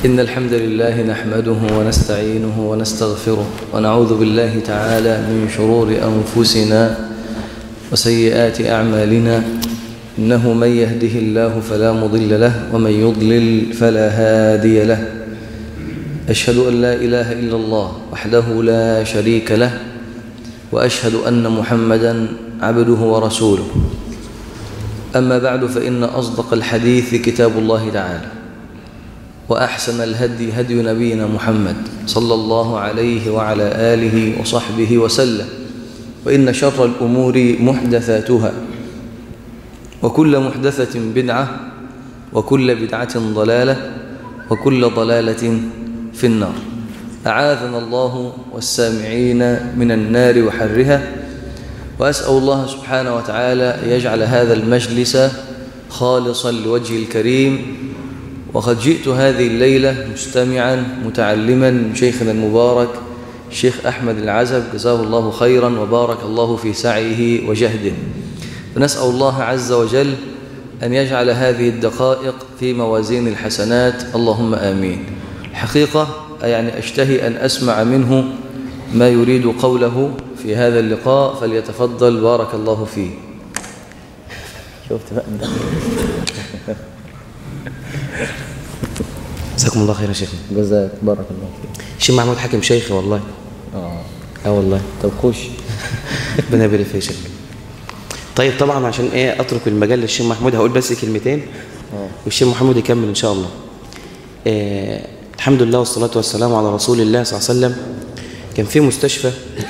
إن الحمد لله نحمده ونستعينه ونستغفره ونعوذ بالله تعالى من شرور أنفسنا وسيئات أعمالنا. إنه من يهده الله فلا مضل له ومن يضلل فلا هادي له. أشهد أن لا إله إلا الله وحده لا شريك له، وأشهد أن محمدًا عبده ورسوله. أما بعد، فإن أصدق الحديث كتاب الله تعالى، وأحسن الهدي هدي نبينا محمد صلى الله عليه وعلى آله وصحبه وسلم. وإن شر الأمور محدثاتها، وكل محدثة بدعة، وكل بدعة ضلالة، وكل ضلالة في النار. أعاذنا الله والسامعين من النار وحرها. وأسأل الله سبحانه وتعالى يجعل هذا المجلس خالصا لوجه الكريم. وقد جئت هذه الليلة مستمعا متعلما من شيخنا المبارك الشيخ أحمد العزب، جزاه الله خيرا وبارك الله في سعيه وجهده. فنسأل الله عز وجل أن يجعل هذه الدقائق في موازين الحسنات، اللهم آمين. الحقيقة يعني أشتهي أن أسمع منه ما يريد قوله في هذا اللقاء، فليتفضل بارك الله فيه. شفت بقى جزاكم الله خير يا شيخنا. جزاك بارك الله فيك. الشيخ محمود حاكم شيخي والله. والله. طب خش. ربنا يبارك فيك يا شيخ. طيب طبعا عشان اترك المجال للشيخ محمود هقول بس كلمتين والشيخ محمود يكمل ان شاء الله. الحمد لله والصلاه والسلام على رسول الله صلى الله عليه وسلم. كان في مستشفى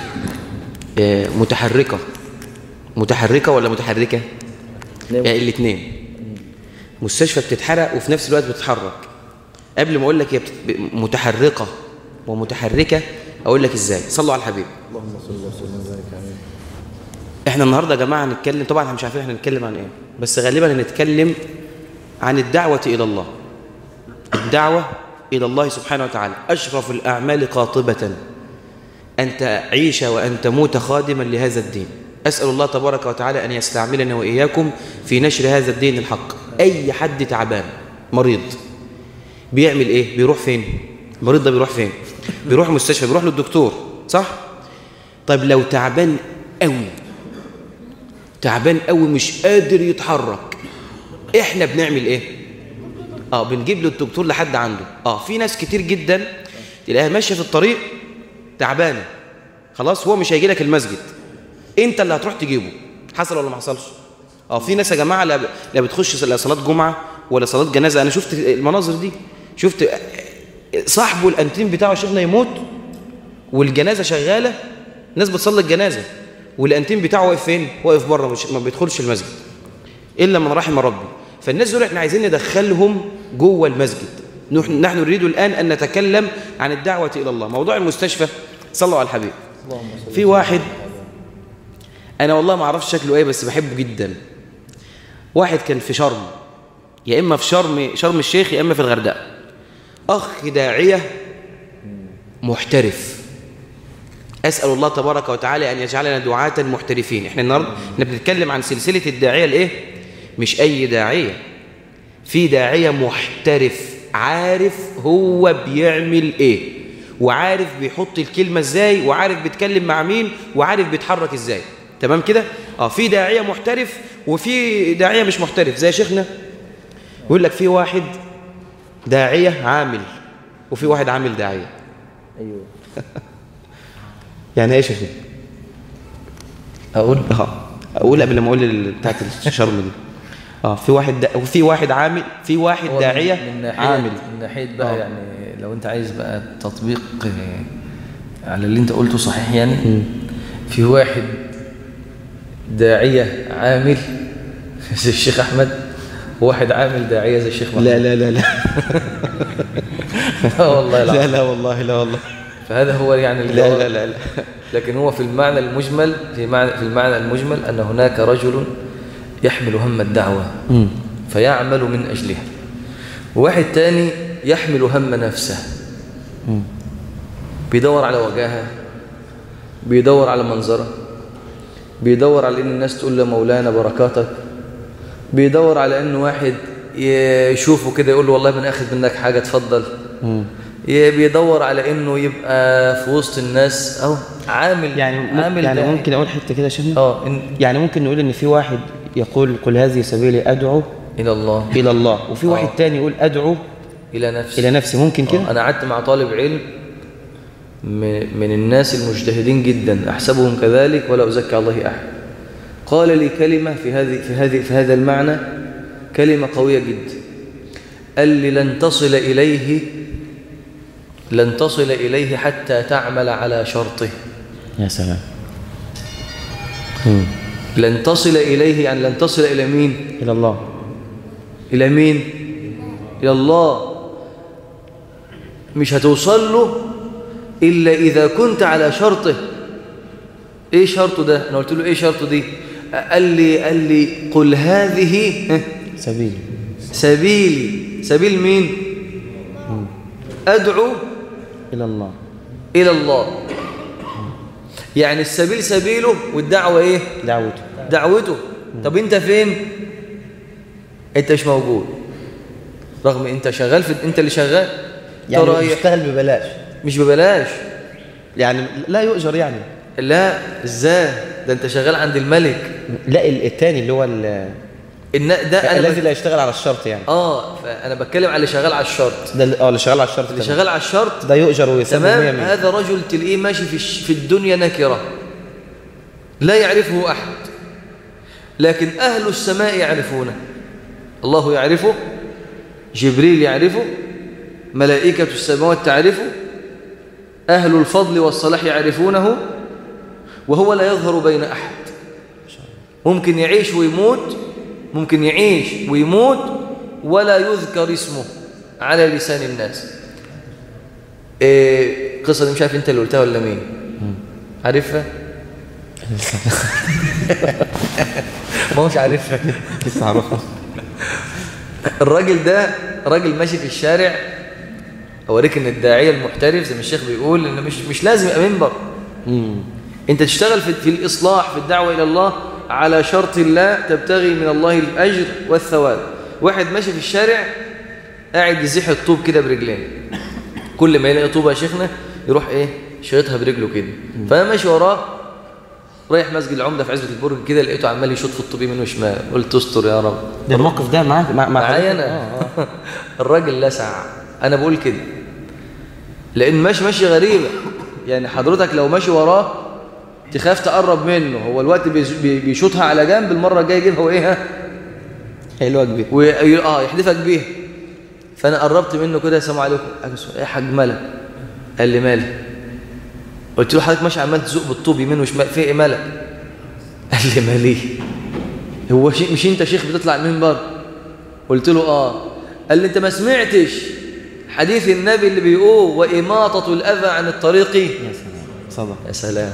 متحركه ولا متحركه؟ يعني الاثنين. مستشفى بتتحرق وفي نفس الوقت بتتحرك. قبل ما اقول لك هي متحركه ومتحركه اقول لك ازاي. صلوا على الحبيب. اللهم صل وسلم وبارك عليه. احنا النهارده يا جماعه هنتكلم، طبعا احنا مش عارفين احنا هنتكلم عن ايه، بس غالبا هنتكلم عن الدعوه الى الله. الدعوه الى الله سبحانه وتعالى اشرف الاعمال قاطبه ان تعيش وان تموت خادما لهذا الدين. اسال الله تبارك وتعالى ان يستعملنا واياكم في نشر هذا الدين الحق. اي حد تعبان مريض بيعمل ايه؟ بيروح فين؟ المريض ده بيروح فين؟ بيروح مستشفى، بيروح للدكتور، صح؟ طيب لو تعبان قوي مش قادر يتحرك، احنا بنعمل ايه؟ بنجيب له الدكتور لحد عنده. في ناس كتير جدا تلاقيها ماشيه في الطريق تعبانه، خلاص هو مش هيجي لك المسجد، انت اللي هتروح تجيبه. حصل ولا ما حصلش؟ في ناس يا جماعه لا بتخش لا صلاه جمعه ولا صلاه جنازه. انا شفت المناظر دي، شفت صاحبه الانتيم بتاعه شيخنا يموت والجنازه شغاله، ناس بتصلي الجنازه والانتيم بتاعه واقف فين؟ واقف بره، ما بيدخلش المسجد الا من رحم ربي. فالناس دول احنا عايزين ندخلهم جوه المسجد. نحن نريد الان ان نتكلم عن الدعوه الى الله. موضوع المستشفى، صلوا على الحبيب. في واحد انا والله ما اعرفش شكله ايه بس بحبه جدا. واحد كان في شرم، يا اما في شرم الشيخ يا اما في الغردقه. اخ داعيه محترف. اسال الله تبارك وتعالى ان يجعلنا دعاة محترفين. احنا النهارده بنتكلم عن سلسله الداعيه الايه؟ مش اي داعيه، في داعيه محترف عارف هو بيعمل ايه، وعارف بيحط الكلمه ازاي، وعارف بيتكلم مع مين، وعارف بيتحرك ازاي. تمام كده؟ في داعيه محترف وفي داعيه مش محترف. زي شيخنا يقول لك في واحد داعيه عامل وفي واحد عامل داعيه. ايوه. يعني ايه يا شيخنا؟ اقول قبل ما اقول بتاعت الشرم دي. في واحد عامل، في واحد داعيه عامل. من ناحيه بقى يعني لو انت عايز بقى تطبيق على اللي انت قلته صحيح، يعني في واحد داعيه عامل زي الشيخ احمد، وواحد عامل داعيه زي الشيخ محمد. لا والله لا والله. فهذا هو يعني لا. لكن هو في المعنى المجمل، في المعنى المجمل أن هناك رجل يحمل هم الدعوة فيعمل من أجلها، وواحد تاني يحمل هم نفسه، بيدور على وجاهة، بيدور على منظرة، بيدور على أن الناس تقول له مولانا بركاتك، بيدور على أن واحد يشوفه كده يقول له والله بناخد منك حاجة اتفضل. بيدور على انه يبقى في وسط الناس او عامل يعني ممكن اقول حته كده شبه يعني ممكن نقول ان في واحد يقول قل هذه سبيلي ادعو الى الله وفي واحد تاني يقول ادعو الى نفسي ممكن كده. انا قعدت مع طالب علم من الناس المجتهدين جدا احسبهم كذلك ولا ازكي الله احد، قال لي كلمه في هذا المعنى، كلمه قويه جدا. قال لي لن تصل إليه حتى تعمل على شرطه. يا سلام. لن تصل إليه يعني لن تصل إلى مين؟ إلى الله. إلى مين؟ إلى الله. مش هتوصل له إلا إذا كنت على شرطه. إيه شرطه ده؟ أنا قلت له إيه شرطه دي؟ قال لي قل هذه سبيل مين؟ أدعو إلى الله. يعني السبيل سبيله والدعوة إيه؟ دعوته. طب أنت فين؟ أنت مش موجود، رغم أنت شغال أنت اللي شغال يعني بتشتغل ببلاش. مش ببلاش يعني لا يؤجر يعني. لا إزاي؟ ده أنت شغال عند الملك. لا الثاني اللي هو ده الذي لا يشتغل على الشرط يعني. فانا بتكلم على اللي شغال على الشرط ده اللي شغال على الشرط. اللي شغال على الشرط ده يؤجر ويسمى تمام. هذا رجل تلاقيه ماشي في الدنيا نكره لا يعرفه احد، لكن اهل السماء يعرفونه. الله يعرفه، جبريل يعرفه، ملائكه السماوات تعرفه، اهل الفضل والصلاح يعرفونه، وهو لا يظهر بين احد. ممكن يعيش ويموت ولا يذكر اسمه على لسان الناس. القصة دي مش عارف انت اللي قلتها ولا مين؟ عارفها؟ ما مش عارفها. لسه عارفها. الراجل ده راجل ماشي في الشارع، اوريك ان الداعية المحترف زي ما الشيخ بيقول ان مش لازم يبقى منبر. انت تشتغل في الإصلاح في الدعوة إلى الله على شرط الله، تبتغي من الله الأجر والثواب. واحد ماشي في الشارع قاعد يزيح الطوب كده برجلين، كل ما يلاقي طوبة يا شيخنا يروح شيطها برجله كده. فأنا ماشي وراه رايح مسجد العمدة في عزبة البرج كده، لقيته عمال يشوط في الطوب يمين وشمال. قلت استر يا رب. ده الموقف ده معايا أنا. الراجل لسع. أنا بقول كده لأن ماشي غريبة. يعني حضرتك لو ماشي وراه تخاف تقرب منه، هو الوقت بيشوطها على جنب، المرة الجاية يجيبها هيلوك بيها يحدفك بيها. فأنا قربت منه كده، السلام عليكم. ايه يا حاج مالك؟ قال لي مالي. قلت له حضرتك ماشي عمال تزق بالطوب يمين وشمال، في ايه مالك؟ قال لي مالي، هو مش انت شيخ بتطلع المنبر؟ قلت له قال لي انت ما سمعتش حديث النبي اللي بيقول وإماطة الأذى عن الطريق؟ يا سلام صدق. يا سلام.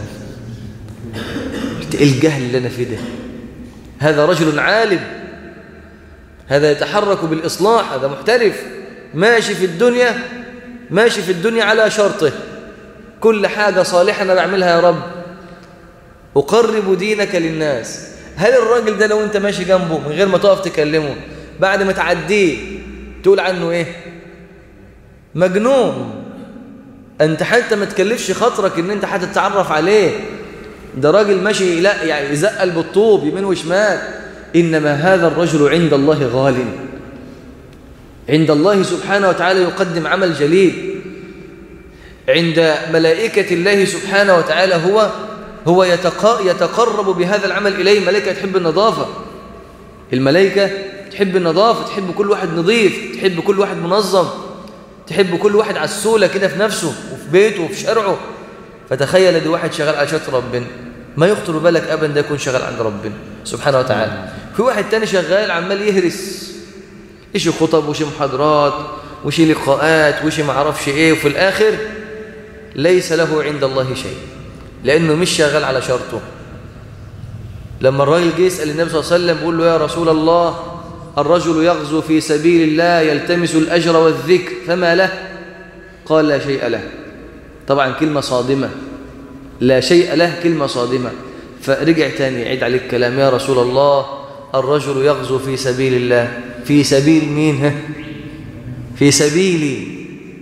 ايه الجهل اللي انا فيه ده؟ هذا رجل عالم، هذا يتحرك بالإصلاح، هذا محترف ماشي في الدنيا على شرطه. كل حاجة صالحة أنا بعملها يا رب أقرب دينك للناس. هل الراجل ده لو أنت ماشي جنبه من غير ما تقف تكلمه بعد ما تعديه تقول عنه إيه؟ مجنون. أنت حتى ما تكلفش خاطرك إن أنت هتتعرف عليه. ده راجل ماشي لا يعني يزقل بالطوب يمين وشمال. إنما هذا الرجل عند الله غال، عند الله سبحانه وتعالى يقدم عمل جليل، عند ملائكة الله سبحانه وتعالى هو يتقرب بهذا العمل إليه. الملائكة تحب النظافة، الملائكة تحب النظافة، تحب كل واحد نظيف، تحب كل واحد منظم، تحب كل واحد عسولة كده في نفسه وفي بيته وفي شرعه. فتخيل دي واحد شغال على شرط ربنا، ما يخطر بالك أبدا ده يكون شغال عند ربنا سبحانه وتعالى. في واحد تاني شغال عمال يهرس، إيشي خطب وشي محاضرات وشي لقاءات وشي معرفش إيه، وفي الآخر ليس له عند الله شيء لأنه مش شغال على شرطه. لما الراجل جه يسأل النبي صلى الله عليه وسلم بيقول له يا رسول الله الرجل يغزو في سبيل الله يلتمس الأجر والذكر فما له؟ قال لا شيء له. طبعا كلمة صادمة، لا شيء له كلمة صادمة. فرجع تاني يعيد عليك كلام يا رسول الله الرجل يغزو في سبيل الله. في سبيل مين؟ في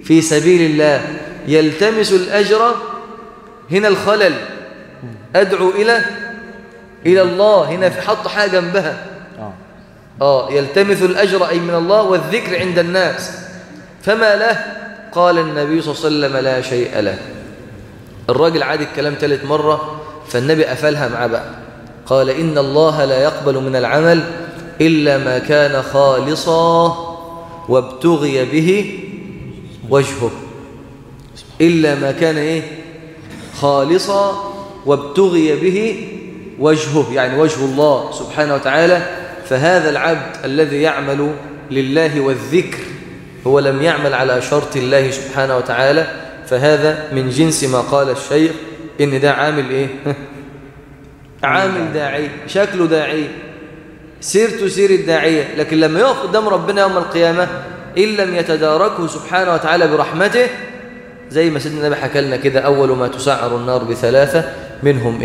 في سبيل الله يلتمس الأجر، هنا الخلل، أدعو إلى الله، هنا في حط حاجة جنبها. يلتمس الأجر أي من الله والذكر عند الناس، فما له؟ قال النبي صلى الله عليه وسلم لا شيء له. الراجل عاد الكلام 3 مرة، فالنبي قفلها معاه بقى، قال إن الله لا يقبل من العمل إلا ما كان خالصا وابتغي به وجهه. إلا ما كان خالصا وابتغي به وجهه، يعني وجه الله سبحانه وتعالى. فهذا العبد الذي يعمل لله والذكر هو لم يعمل على شرط الله سبحانه وتعالى، فهذا من جنس ما قال الشيخ إن ده عامل عامل داعي، شكله داعي، سيرته سير الداعية، لكن لما يقف قدام ربنا يوم القيامة إن لم يتداركه سبحانه وتعالى برحمته، زي ما سيدنا النبي حكى لنا كده، أول ما تسعر النار ب3 منهم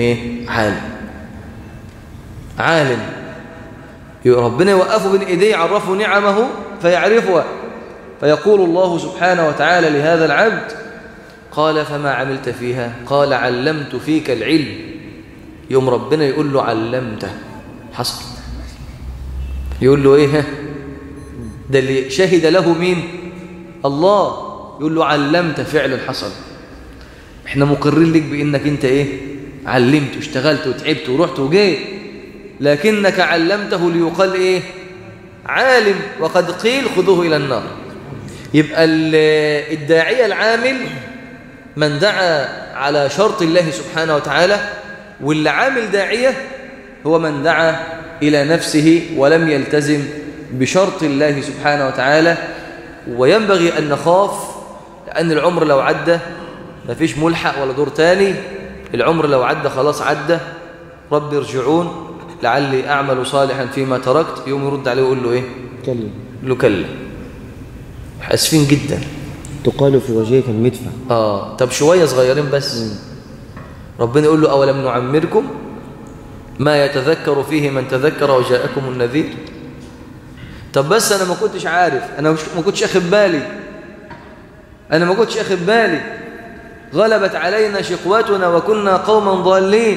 عالم ربنا يوقفه بين إيديه، يعرفه نعمه فيعرفها، فيقول الله سبحانه وتعالى لهذا العبد قال فما عملت فيها؟ قال علمت فيك العلم. يوم ربنا يقول له علمته، حصل. يقول له ده اللي شهد له مين؟ الله. يقول له علمت، فعلا حصل. احنا مقرين لك بانك انت علمت واشتغلت وتعبت ورحت وجيت، لكنك علمته ليقال عالم، وقد قيل خذوه الى النار. يبقى الداعية العامل من دعا على شرط الله سبحانه وتعالى، واللي عامل داعية هو من دعا إلى نفسه ولم يلتزم بشرط الله سبحانه وتعالى. وينبغي أن نخاف، لأن العمر لو عدى ما فيش ملحق ولا دور تاني، العمر لو عدى خلاص عدى. رب ارجعون لعلي أعمل صالحا فيما تركت. يوم يرد عليه ويقول له كلا. يقول له كلا. حاسفين جدا. تقال في وجهك المدفع. طب شوية صغيرين بس. ربنا يقول له أولم نعمركم ما يتذكر فيه من تذكر وجاءكم النذير. طب بس أنا ما كنتش عارف، أنا ما كنتش أخذ بالي، غلبت علينا شقوتنا وكنا قوما ضالين.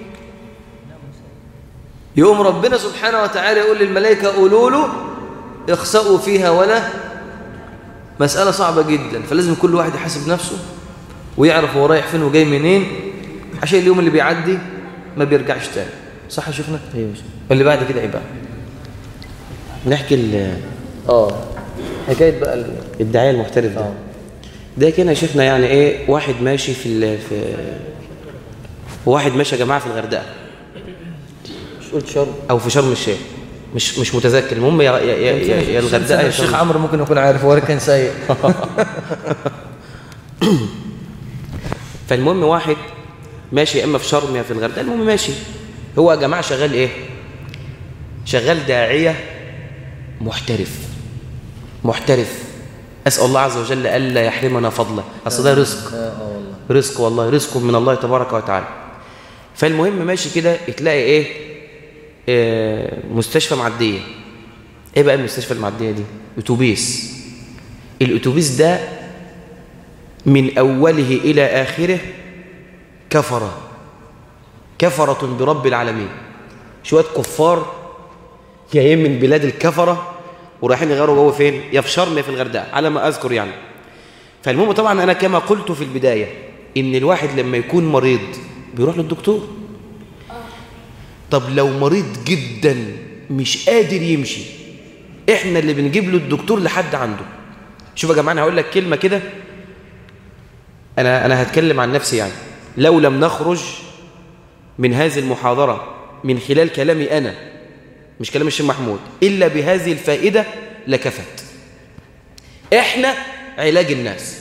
يقوم ربنا سبحانه وتعالى يقول للملائكة قولوا له اخسأوا فيها ولا. مسألة صعبة جدا، فلازم كل واحد يحاسب نفسه ويعرف هو رايح فين وجاي منين، عشان اليوم اللي بيعدي ما بيرجعش تاني. صح يا شيخنا؟ ايوه. واللي بعد كده بقى نحكي حكايه بقى الداعيه المحترف ده كده يا شيخنا. يعني واحد ماشي واحد ماشي يا جماعه في الغردقه، مش قلت شرم او في شرم الشيخ، مش متذكر. المهم يا الغردقه يا الشيخ عمرو ممكن يكون عارف، هو كان سايق. فالمهم واحد ماشي يا اما في شرم يا في الغردقه، المهم ماشي. هو يا جماعه شغال شغال داعيه محترف. اسال الله عز وجل الا يحرمنا فضله، اصل ده رزق. رزق والله، رزق من الله تبارك وتعالى. فالمهم ماشي كده، تلاقي مستشفى معديه. بقى المستشفى المعديه دي؟ اتوبيس. الاتوبيس ده من اوله الى اخره كفرة برب العالمين. شويه كفار جايين من بلاد الكفره ورايحين يغيروا جوه فين؟ يا في شرم يا في الغردقه على ما اذكر يعني. فالمهم طبعا انا كما قلت في البدايه ان الواحد لما يكون مريض بيروح للدكتور. طب لو مريض جدا مش قادر يمشي، احنا اللي بنجيب له الدكتور لحد عنده. شوف يا جماعه، انا هقول لك كلمه كده، انا هتكلم عن نفسي يعني. لو لم نخرج من هذه المحاضره من خلال كلامي انا، مش كلام الشيخ محمود، الا بهذه الفائده لكفت. احنا علاج الناس.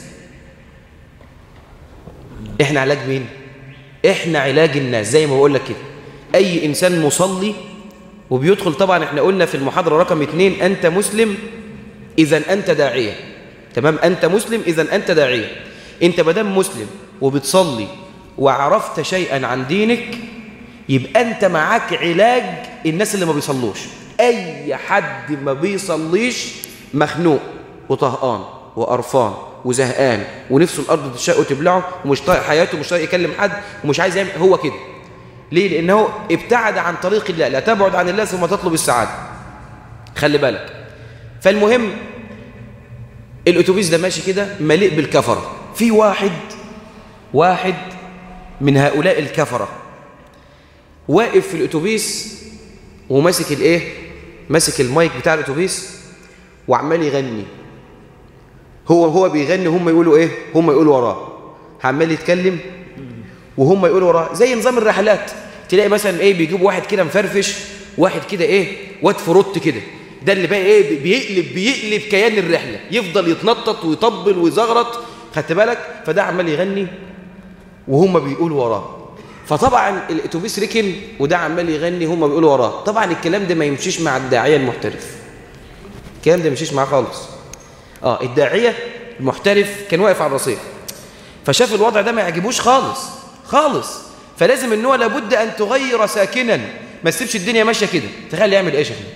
احنا علاج مين؟ احنا علاج الناس. زي ما بقول لك كده، اي انسان مصلي وبيدخل، طبعا احنا قلنا في المحاضره رقم 2 انت مسلم اذا انت داعيه. تمام؟ انت مسلم اذا انت داعيه. انت مادام مسلم وبتصلي وعرفت شيئا عن دينك، يبقى انت معاك علاج الناس اللي ما بيصلوش. اي حد ما بيصليش مخنوق وطهقان وقرفان وزهقان ونفسه الارض تشق وتبلعه ومش طايق حياته ومش طايق يكلم حد ومش عايز يعمل، هو كده. ليه؟ لانه ابتعد عن طريق الله. لا تبعد عن الله ثم تطلب السعاده، خلي بالك. فالمهم الاتوبيس ده ماشي كده مليء بالكفره. في واحد من هؤلاء الكفره واقف في الاتوبيس وماسك الايه، ماسك المايك بتاع الاتوبيس وعمال يغني. هو بيغني، هم يقولوا ايه، هم يقولوا وراه، عمال يتكلم وهم يقولوا وراه. زي نظام الرحلات، تلاقي مثلا ايه بيجيبوا واحد كده مفرفش، واحد كده ايه واد فروت كده، ده اللي بقى ايه بيقلب كيان الرحله، يفضل يتنطط ويطبل ويزغرط، خدت بالك؟ فده عمال يغني وهم بيقولوا وراه. فطبعا الاتوبيس ركن وده عمال يغني هم بيقولوا وراه. طبعا الكلام ده ما يمشيش مع الداعيه المحترف، الكلام ده ما يمشيش معاه خالص. الداعيه المحترف كان واقف على الرصيف، فشاف الوضع ده ما يعجبوش خالص، فلازم ان هو لابد ان تغير ساكنا، ما تسيبش الدنيا ماشيه كده. تخيل يعمل ايه يا شيخ؟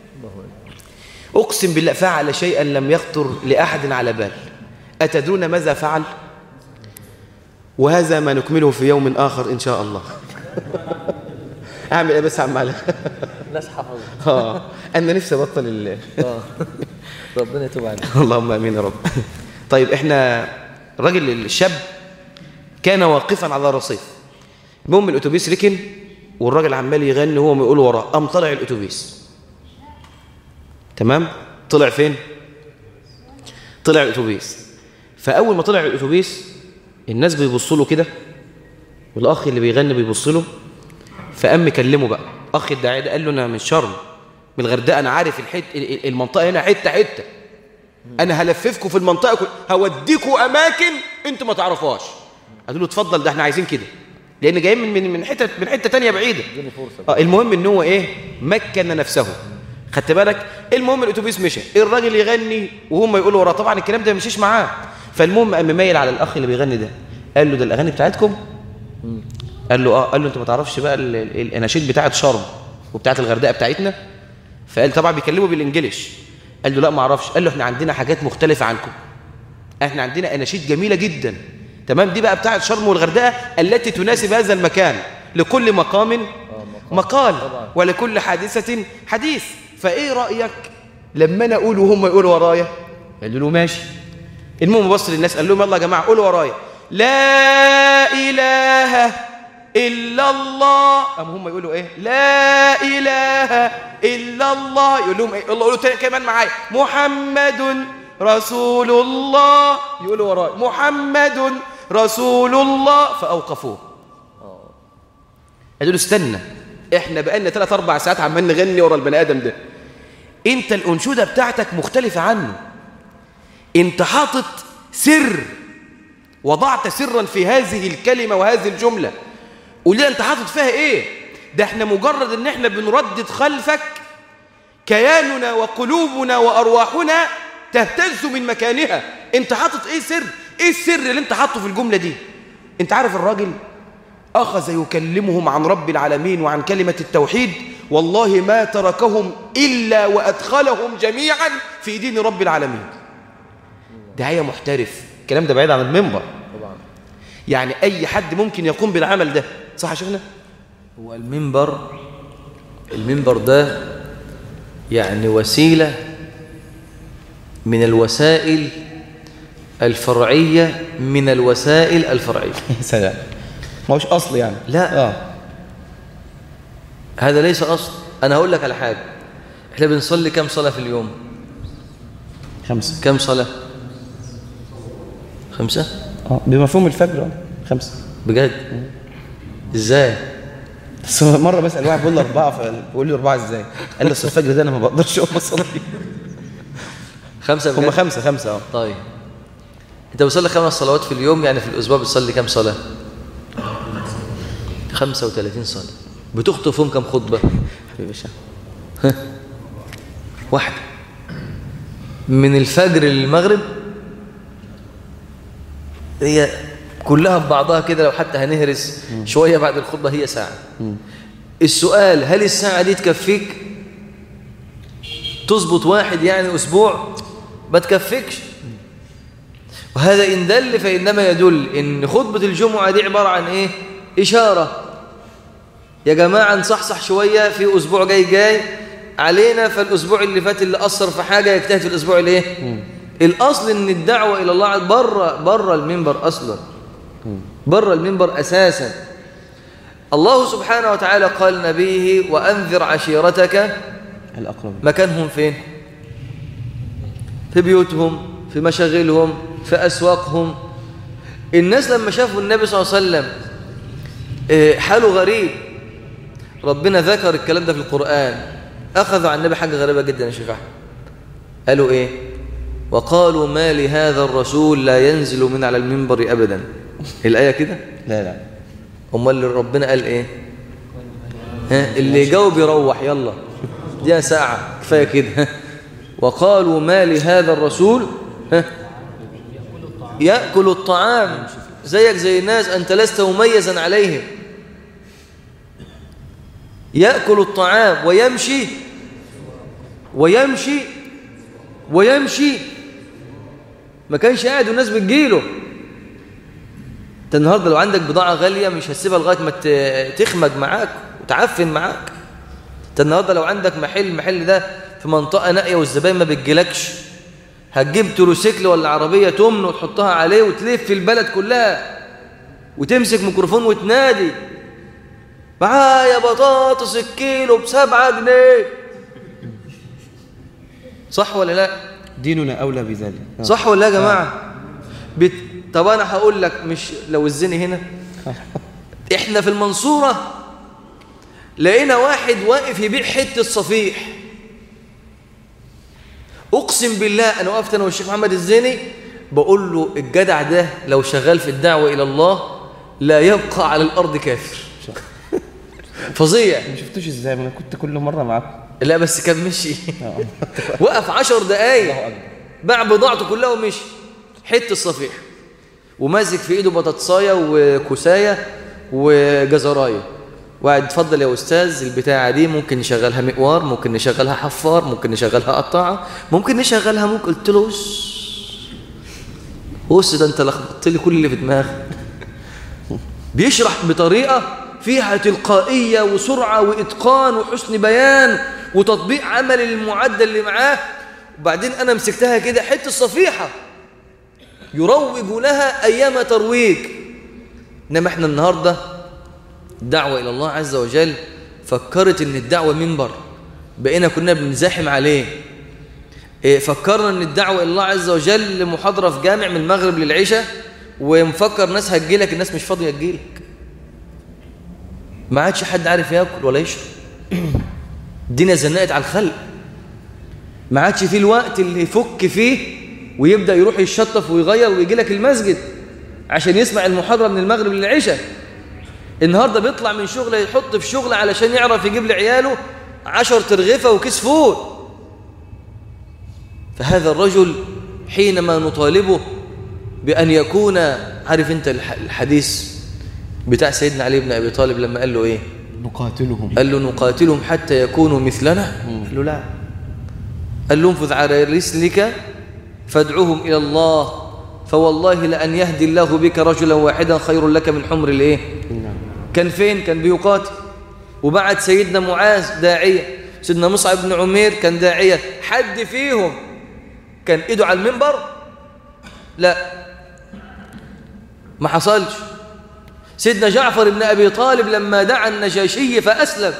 اقسم بالله فعل شيئا لم يخطر لاحد على بال. اتدرون ماذا فعل؟ وهذا ما نكمله في يوم آخر إن شاء الله. أعمل إيه بس عمال ناس حفظ. أنا نفسي أبطل ربنا يتوب عليك. اللهم آمين يا رب. طيب إحنا الراجل الشاب كان واقفا على الرصيف. المهم الأتوبيس ركن والراجل عمال يغني وهو بيقول وراه. قام طلع الأتوبيس. تمام؟ طلع فين؟ طلع الأتوبيس. فأول ما طلع الأتوبيس الناس بيبصوا له كده، والاخ اللي بيغني بيبص له، فقام مكلمه بقى اخ الداعيه ده، قال له انا من شرم، من الغردقه، انا عارف المنطقه هنا حته انا هلففكم في المنطقه هوديكم اماكن انتوا ما تعرفوهاش. قالوا له اتفضل، ده احنا عايزين كده، لان جايين من حته ثانيه بعيده. المهم ان هو ايه مكن نفسه، خدت بالك؟ المهم الاتوبيس مشى، الراجل يغني وهم يقولوا وراه. طبعا الكلام ده ما مشيش معاه. فالمهم قام مميل على الاخ اللي بيغني ده، قال له ده الاغاني بتاعتكم؟ قال له قال له انت ما تعرفش بقى الاناشيد بتاعت شرم وبتاعت الغردقه بتاعتنا؟ فقال طبعا بيكلمه بالانجليش. قال له لا ما اعرفش. قال له احنا عندنا حاجات مختلفه عنكم، احنا عندنا اناشيد جميله جدا، تمام؟ دي بقى بتاعت شرم والغردقه التي تناسب هذا المكان، لكل مقام مقال ولكل حادثه حديث. فايه رايك لما انا اقول وهم يقولوا ورايا؟ قالوا له ماشي. المهم بص للناس قال لهم يلا يا جماعه قولوا ورايا لا اله الا الله. هم يقولوا ايه؟ لا اله الا الله. يقول لهم ايه؟ الله قولوا تاني كمان معايا، محمد رسول الله. يقولوا ورايا محمد رسول الله. فاوقفوه. قالوا له استنى، احنا بقالنا 3-4 ساعات عمال نغني ورا البني ادم ده، انت الانشوده بتاعتك مختلفه عنه، انت حاطط سر، وضعت سرا في هذه الكلمه وهذه الجمله. قول لي انت حاطط فيها ايه؟ ده احنا مجرد ان احنا بنردد خلفك، كياننا وقلوبنا وارواحنا تهتز من مكانها. انت حاطط ايه سر؟ ايه السر اللي انت حاطه في الجمله دي؟ انت عارف الراجل اخذ يكلمهم عن رب العالمين وعن كلمه التوحيد، والله ما تركهم الا وادخلهم جميعا في دين رب العالمين. داعيه محترف، الكلام ده بعيد عن المنبر طبعا، يعني اي حد ممكن يقوم بالعمل ده، صح يا شيخنا؟ هو المنبر ده يعني وسيله من الوسائل الفرعيه من الوسائل الفرعيه. سلام. ما هوش اصل يعني؟ لا هذا ليس اصل. انا هقول لك على حاجه، احنا بنصلي كم صلاه في اليوم؟ 5. كم صلاه؟ 5 بمفهوم الفجر 5 بجد؟ ازاي؟ بس مره بسال واحد بيقول لي 4، فبقول لي 4 ازاي؟ قال لي اصل الفجر ده انا ما بقدرش اقوم اصلي. 5 هم 5 طيب انت بتصلي 5 صلوات في اليوم، يعني في الاسبوع بتصلي كم صلاه؟ 35 صلاه. بتخطب فيهم كم خطبه؟ حبيبي شا واحده من الفجر للمغرب، هي كلها ببعضها كده، لو حتى هنهرس شويه بعد الخطبه هي ساعه. السؤال هل الساعه دي تكفيك؟ تظبط واحد يعني اسبوع؟ ما تكفيكش. وهذا إن دل فإنما يدل إن خطبة الجمعة دي عبارة عن إيه؟ إشارة. يا جماعة نصحصح شوية، في أسبوع جاي علينا، فالأسبوع اللي فات اللي أثر في حاجة يجتهد في الأسبوع اللي إيه؟ الأصل إن الدعوة إلى الله بره المنبر أصلا، بره المنبر أساسا. الله سبحانه وتعالى قال نبيه وأنذر عشيرتك الأقرب. مكانهم فين؟ في بيوتهم، في مشاغلهم، في أسواقهم. الناس لما شافوا النبي صلى الله عليه وسلم حاله غريب، ربنا ذكر الكلام ده في القرآن، أخذوا عن النبي حاجة غريبة جدا يا شيخ أحمد. قالوا إيه؟ وقالوا ما لهذا الرسول لا ينزل من على المنبر أبدا. الآية كده؟ لا أمال اللي ربنا قال إيه؟ اللي يجاوب يروح، يلا دي ساعة كفاية كده. وقالوا ما لهذا الرسول يأكل الطعام زيك زي الناس، أنت لست مميزا عليهم. يأكل الطعام ويمشي ما كانش قاعد والناس بتجيله. انت النهارده لو عندك بضاعة غالية مش هتسيبها لغاية ما تخمج معاك وتعفن معاك. انت النهارده لو عندك المحل ده في منطقة نائية والزبائن ما بتجيلكش، هتجيب تروسيكل ولا عربية تمن وتحطها عليه وتلف في البلد كلها وتمسك ميكروفون وتنادي معايا بطاطس الكيلو ب7 جنيه. صح ولا لا؟ ديننا أولى بذلك. صح ولا لا يا جماعة؟ طب أنا هقول لك، مش لو الزني هنا إحنا في المنصورة لقينا واحد واقف يبيع حتة صفيح. أقسم بالله أنا وقفت أنا والشيخ محمد الزيني بقول له الجدع ده لو شغال في الدعوة إلى الله لا يبقى على الأرض كافر. فظيع. ما شفتوش إزاي؟ أنا كنت كل مرة معاكم. لا بس كان مشي. وقف 10 دقايق باع بضاعته كلها ومشي. حتة الصفيح وماسك في إيده بطاطساية وكوساية وجزراية، وقاعد اتفضل يا أستاذ البتاعة دي ممكن نشغلها مقوار، ممكن نشغلها حفار، ممكن نشغلها قطاعة، ممكن نشغلها قلت له بص ده انت لخبطت لي كل اللي في دماغي. بيشرح بطريقة فيها تلقائية وسرعة وإتقان وحسن بيان وتطبيق عمل المعدل اللي معاه. وبعدين أنا مسكتها كده حتة صفيحة يروج لها أيام ترويج. إنما إحنا النهاردة الدعوة إلى الله عز وجل فكرت إن الدعوة منبر، بقينا كنا بنزاحم عليه. فكرنا إن الدعوة إلى الله عز وجل محاضرة في جامع من المغرب للعشاء، ومفكر ناس هتجيلك، الناس مش فاضية تجيلك. ما عادش حد عارف ياكل ولا يشرب. الدنيا زنقت على الخلق، ما عادش فيه الوقت اللي يفك فيه ويبدأ يروح يشطف ويغير ويجي لك المسجد عشان يسمع المحاضرة من المغرب للعشاء. النهاردة بيطلع من شغله يحط في شغله علشان يعرف يجيب لعياله 10 ترغيفة وكيس فول. فهذا الرجل حينما نطالبه بأن يكون، عارف انت الحديث بتاع سيدنا علي بن أبي طالب لما قال له ايه؟ نقاتلهم. قال له نقاتلهم حتى يكونوا مثلنا. قال له لا. قال له انفذ على رسلك فادعوهم إلى الله فوالله لأن يهدي الله بك رجلا واحدا خير لك من حمر الايه؟ كان فين؟ كان بيقاتل. وبعد سيدنا معاذ داعية، سيدنا مصعب بن عمير كان داعية. حد فيهم كان ايده على المنبر؟ لا، ما حصلش. سيدنا جعفر بن أبي طالب لما دعا النجاشي فأسلم.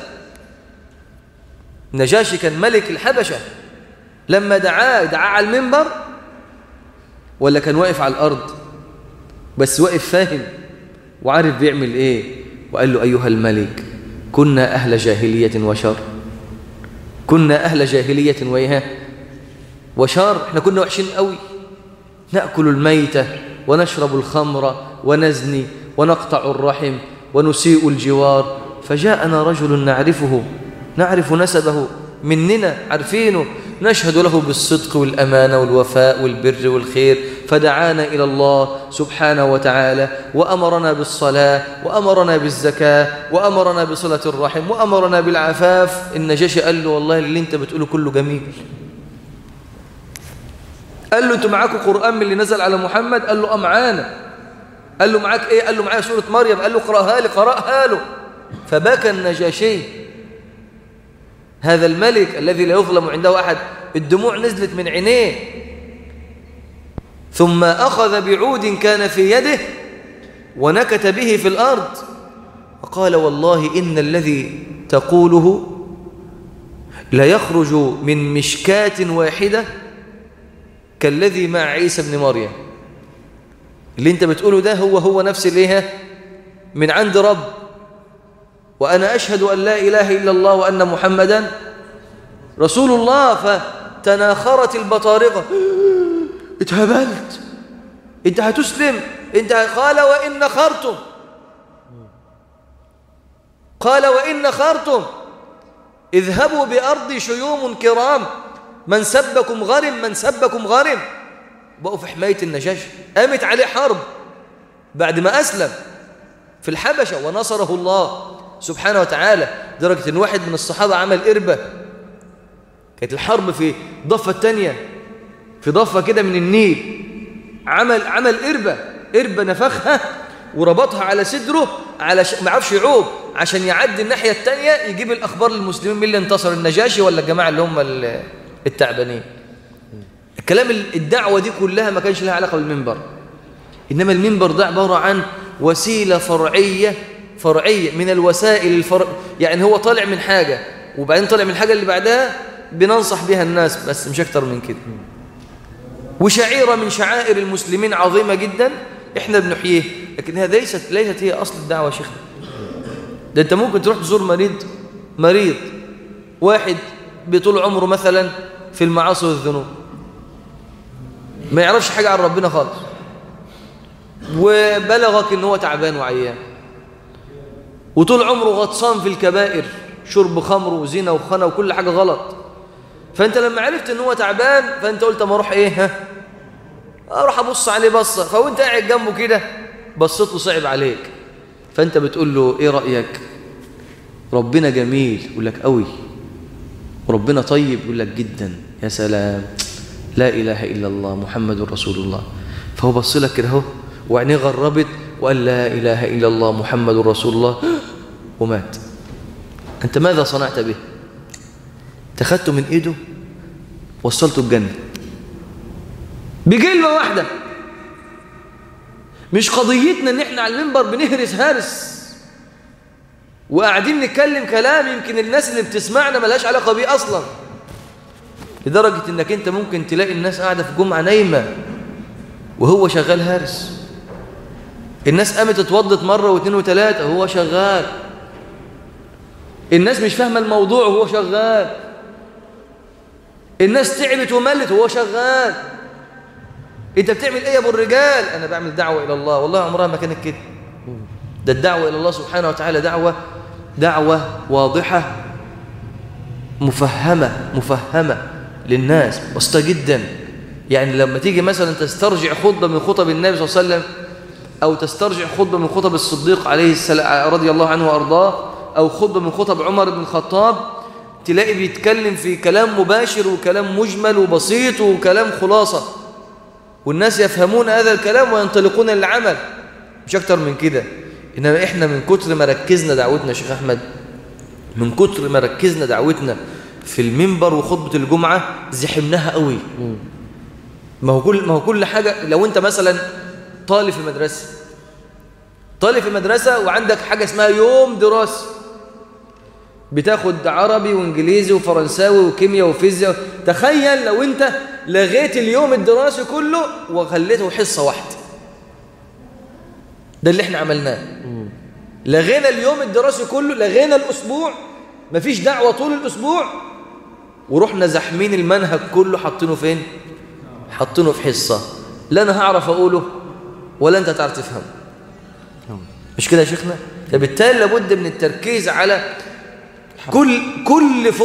النجاشي كان ملك الحبشة، لما دعاه على المنبر ولا كان واقف على الأرض؟ بس واقف فاهم وعارف بيعمل ايه. وقال له أيها الملك كنا أهل جاهلية وشر، كنا أهل جاهلية وشر. احنا كنا وحشين قوي، نأكل الميتة ونشرب الخمر ونزني ونقطع الرحم ونسيء الجوار. فجاءنا رجل نعرفه، نعرف نسبه، مننا عارفينه، نشهد له بالصدق والأمانة والوفاء والبر والخير، فدعانا إلى الله سبحانه وتعالى وأمرنا بالصلاة وأمرنا بالزكاة وأمرنا بصلة الرحم وأمرنا بالعفاف. النجاشي قال له والله اللي انت بتقوله كله جميل، قال له انتوا معاكم قرآن من اللي نزل على محمد؟ قال له معانا. قال له معاك ايه؟ قال له معايا سورة مريم. قال له اقرأها لي. قرأها له. فبكى النجاشي، هذا الملك الذي لا يظلم عنده أحد، الدموع نزلت من عينيه. ثم أخذ بعود كان في يده ونكت به في الأرض وقال والله إن الذي تقوله لا يخرج من مشكاة واحدة كالذي مع عيسى بن مريم. اللي انت بتقوله ده هو نفس الايه من عند رب، وأنا أشهد أن لا إله إلا الله وأن محمدا رسول الله. فتناخرت البطارقة، اتهبلت، انت هتسلم، انت. قال وإن خرتم، قال وإن خرتم اذهبوا بأرضي شيوم كرام، من سبكم غرم، من سبكم غرم. بقوا في حماية النجاشي. قامت عليه حرب بعد ما أسلم في الحبشة ونصره الله سبحانه وتعالى، درجة أن واحد من الصحابة عمل إربة. كانت الحرب في ضفة الثانية، في ضفة كده من النيل، عمل إربة نفخها وربطها على صدره ما عرفش يعوب عشان يعدي الناحية الثانية يجيب الأخبار للمسلمين مين اللي انتصر، النجاشي ولا الجماعة اللي هم التعبانين. الكلام الدعوة دي كلها ما كانش لها علاقة بالمنبر، إنما المنبر ده عبارة عن وسيلة فرعية من الوسائل يعني هو طالع من حاجة وبعدين طالع من الحاجة اللي بعدها بننصح بها الناس بس، مش أكتر من كده. وشعيرة من شعائر المسلمين عظيمة جدا إحنا بنحييه، لكن هذا ليست هي أصل الدعوة يا شيخنا. ده أنت ممكن تروح تزور مريض واحد بطول عمره مثلا في المعاصي والذنوب، ما يعرفش حاجة عن ربنا خالص، وبلغك إن هو تعبان وعيان، وطول عمره غطسان في الكبائر، شرب خمر وزنا وخنا وكل حاجة غلط. فأنت لما عرفت إن هو تعبان فأنت قلت ما أروح إيه أروح أبص عليه بصة، فوانت قاعد جنبه كده بصيت له صعب عليك، فأنت بتقول له إيه رأيك؟ ربنا جميل، يقول لك قوي. وربنا طيب، يقول لك جدا. يا سلام، لا إله إلا الله محمد رسول الله. فهو بص لك كده اهو وعينيه غربت وقال لا إله إلا الله محمد رسول الله ومات. أنت ماذا صنعت به؟ أخذته من إيده وصلته الجنة بكلمة واحدة. مش قضيتنا إن إحنا على المنبر بنهرس وقاعدين نتكلم كلام يمكن الناس اللي بتسمعنا ملهاش علاقة بيه أصلا، لدرجة إنك أنت ممكن تلاقي الناس قاعدة في جمعة نايمة وهو شغال هارس. الناس قامت اتوضت مرة واثنين وثلاثة وهو شغال. الناس مش فاهمة الموضوع وهو شغال. الناس تعبت وملت وهو شغال. انت بتعمل ايه يا ابو الرجال؟ انا بعمل دعوة الى الله. والله عمرها ما كانت كده. ده الدعوة الى الله سبحانه وتعالى دعوة واضحة مفهمة للناس، بسيطة جدا. يعني لما تيجي مثلا تسترجع خطبة من خطب النبي صلى الله عليه وسلم، أو تسترجع خطبة من خطب الصديق عليه السلام رضي الله عنه وأرضاه، أو خطبة من خطب عمر بن الخطاب، تلاقي بيتكلم في كلام مباشر وكلام مجمل وبسيط وكلام خلاصة، والناس يفهمون هذا الكلام وينطلقون للعمل، مش أكتر من كده. إنما إحنا من كتر ما ركزنا دعوتنا يا شيخ أحمد، من كتر ما ركزنا دعوتنا في المنبر وخطبة الجمعة زحمناها قوي. ما هو كل حاجة. لو أنت مثلا طالب في مدرسة وعندك حاجة اسمها يوم دراسي، بتاخد عربي وانجليزي وفرنساوي وكيمياء وفيزياء. تخيل لو انت لغيت اليوم الدراسي كله وخليته حصة واحدة. ده اللي احنا عملناه. لغينا اليوم الدراسي كله، لغينا الأسبوع، مفيش دعوة طول الأسبوع، ورحنا زحمين المنهج كله. حاطينه فين؟ حاطينه في حصة لا أنا هعرف أقوله ولا أنت تعرف تفهمه. مش كده يا شيخنا؟ فبالتالي لابد من التركيز على كل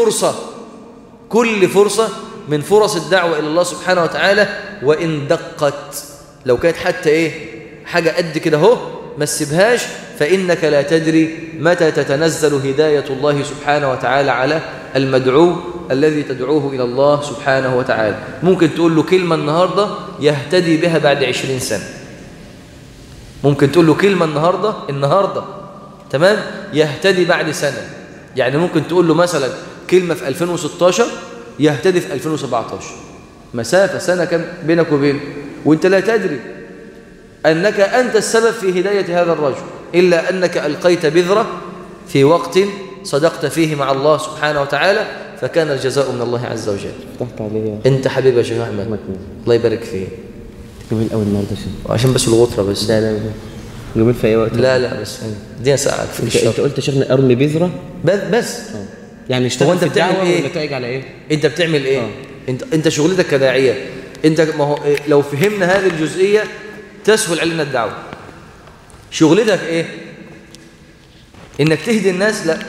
فرصة من فرص الدعوة إلى الله سبحانه وتعالى، وإن دقت، لو كانت حتى حاجة قد كده اهو ما تسيبهاش، فإنك لا تدري متى تتنزل هداية الله سبحانه وتعالى على المدعو الذي تدعوه إلى الله سبحانه وتعالى. ممكن تقول له كلمة النهاردة يهتدي بها بعد 20 سنة. ممكن تقول له كلمة النهاردة تمام يهتدي بعد سنة. يعني ممكن تقول له مثلا كلمة في 2016 يهتدي في 2017. مسافة سنة كان بينك وبينه، وانت لا تدري أنك أنت السبب في هداية هذا الرجل، إلا أنك ألقيت بذرة في وقت صدقت فيه مع الله سبحانه وتعالى، فكان الجزاء من الله عز وجل. فتحت عليه انت حبيبي يا شيخ أحمد، الله يبارك فيك. جميل قوي النهارده شيخ. عشان بس الغطرة بس. لا جميل في اي وقت. لا بس دي ساعة في الشهر. انت قلت يا شيخنا ارمي بذرة بس يعني اشتغل. انت بتعمل ايه؟ النتائج على ايه؟ انت بتعمل ايه؟ انت شغلتك كداعية. انت ما هو لو فهمنا هذه الجزئية تسهل علينا الدعوة. شغلتك ايه؟ انك تهدي الناس؟ لا.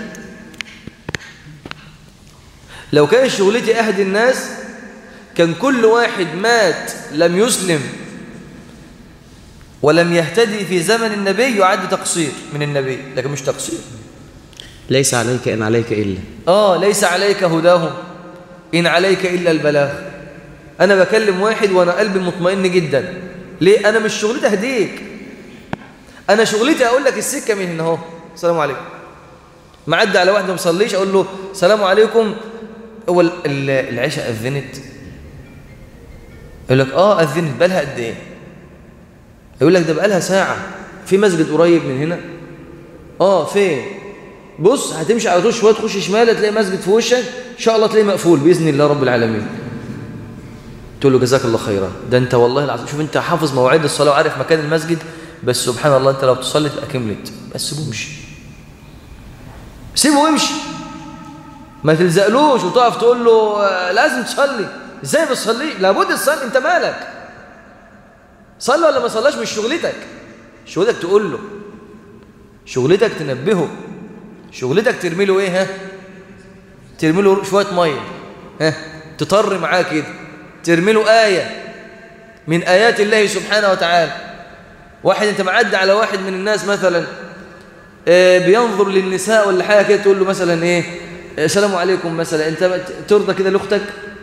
لو كان شغلتي اهدي الناس كان كل واحد مات لم يسلم ولم يهتدي في زمن النبي يعد تقصير من النبي، لكن مش تقصير. ليس عليك إن عليك إلا ليس عليك هداهم إن عليك إلا البلاغ. أنا بكلم واحد وأنا قلبي مطمئن جدا. ليه؟ أنا مش شغلتي أهديك، أنا شغلتي أقول لك السكة من هنا اهو. السلام عليكم. معدي على واحد ما مصليش أقول له السلام عليكم، هو العشاء أذنت؟ يقول لك أذنت. بقالها قد إيه؟ يقول لك ده بقالها ساعة. في مسجد قريب من هنا؟ فين؟ بص هتمشي على طول شوية تخش شمال تلاقي مسجد في وشك، إن شاء الله تلاقيه مقفول بإذن الله رب العالمين. تقول له جزاك الله خيرا، ده أنت والله العظيم شوف أنت حافظ مواعيد الصلاة وعارف مكان المسجد، بس سبحان الله أنت لو تصلي تبقى كملت. بس سيبه وامشي، سيبه وامشي، ما تلزقلوش وتقف تقول له لازم تصلي. ازاي بتصلي؟ لابد تصلي. انت مالك؟ صلى ولا ما صلاش مش شغلتك. شغلتك تقول له، شغلتك تنبهه، شغلتك ترمي له ايه؟ ترمي له شويه ميه، تطر معاه كده، ترمي له ايه من ايات الله سبحانه وتعالى. واحد انت معدي على واحد من الناس مثلا بينظر للنساء ولا حاجه كده، تقول له مثلا ايه السلام عليكم مثلا، انت ترضى كده لاختك؟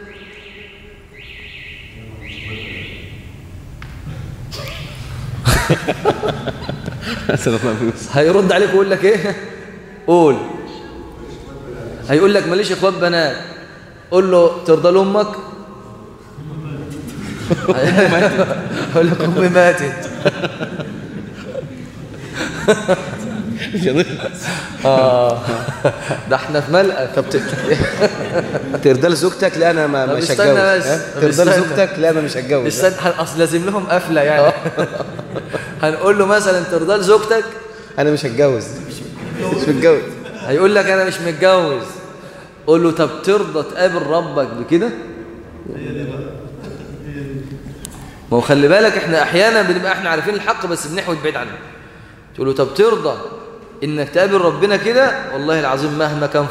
هيرد عليك ويقول لك ايه؟ قول. هيقول لك ماليش اخوات بنات. قول له ترضى لامك؟ هيقول لك امي ماتت. ده احنا في ملقى. طب ترضى لزوجتك؟ لا انا مش هتجوز. ترضى لزوجتك؟ لا انا مش هتجوز. استنى اصل لازم لهم قفله يعني. هنقول له مثلا ترضى لزوجتك؟ انا مش هتجوز. مش متجوز. هيقول لك انا مش متجوز. قول له طب ترضى تقابل ربك بكده؟ ما هو خلي بالك احنا احيانا بنبقى احنا عارفين الحق بس بنحود بعيد عنه. تقول له طب ترضى انك تقابل ربنا كده؟ والله العظيم مهما كان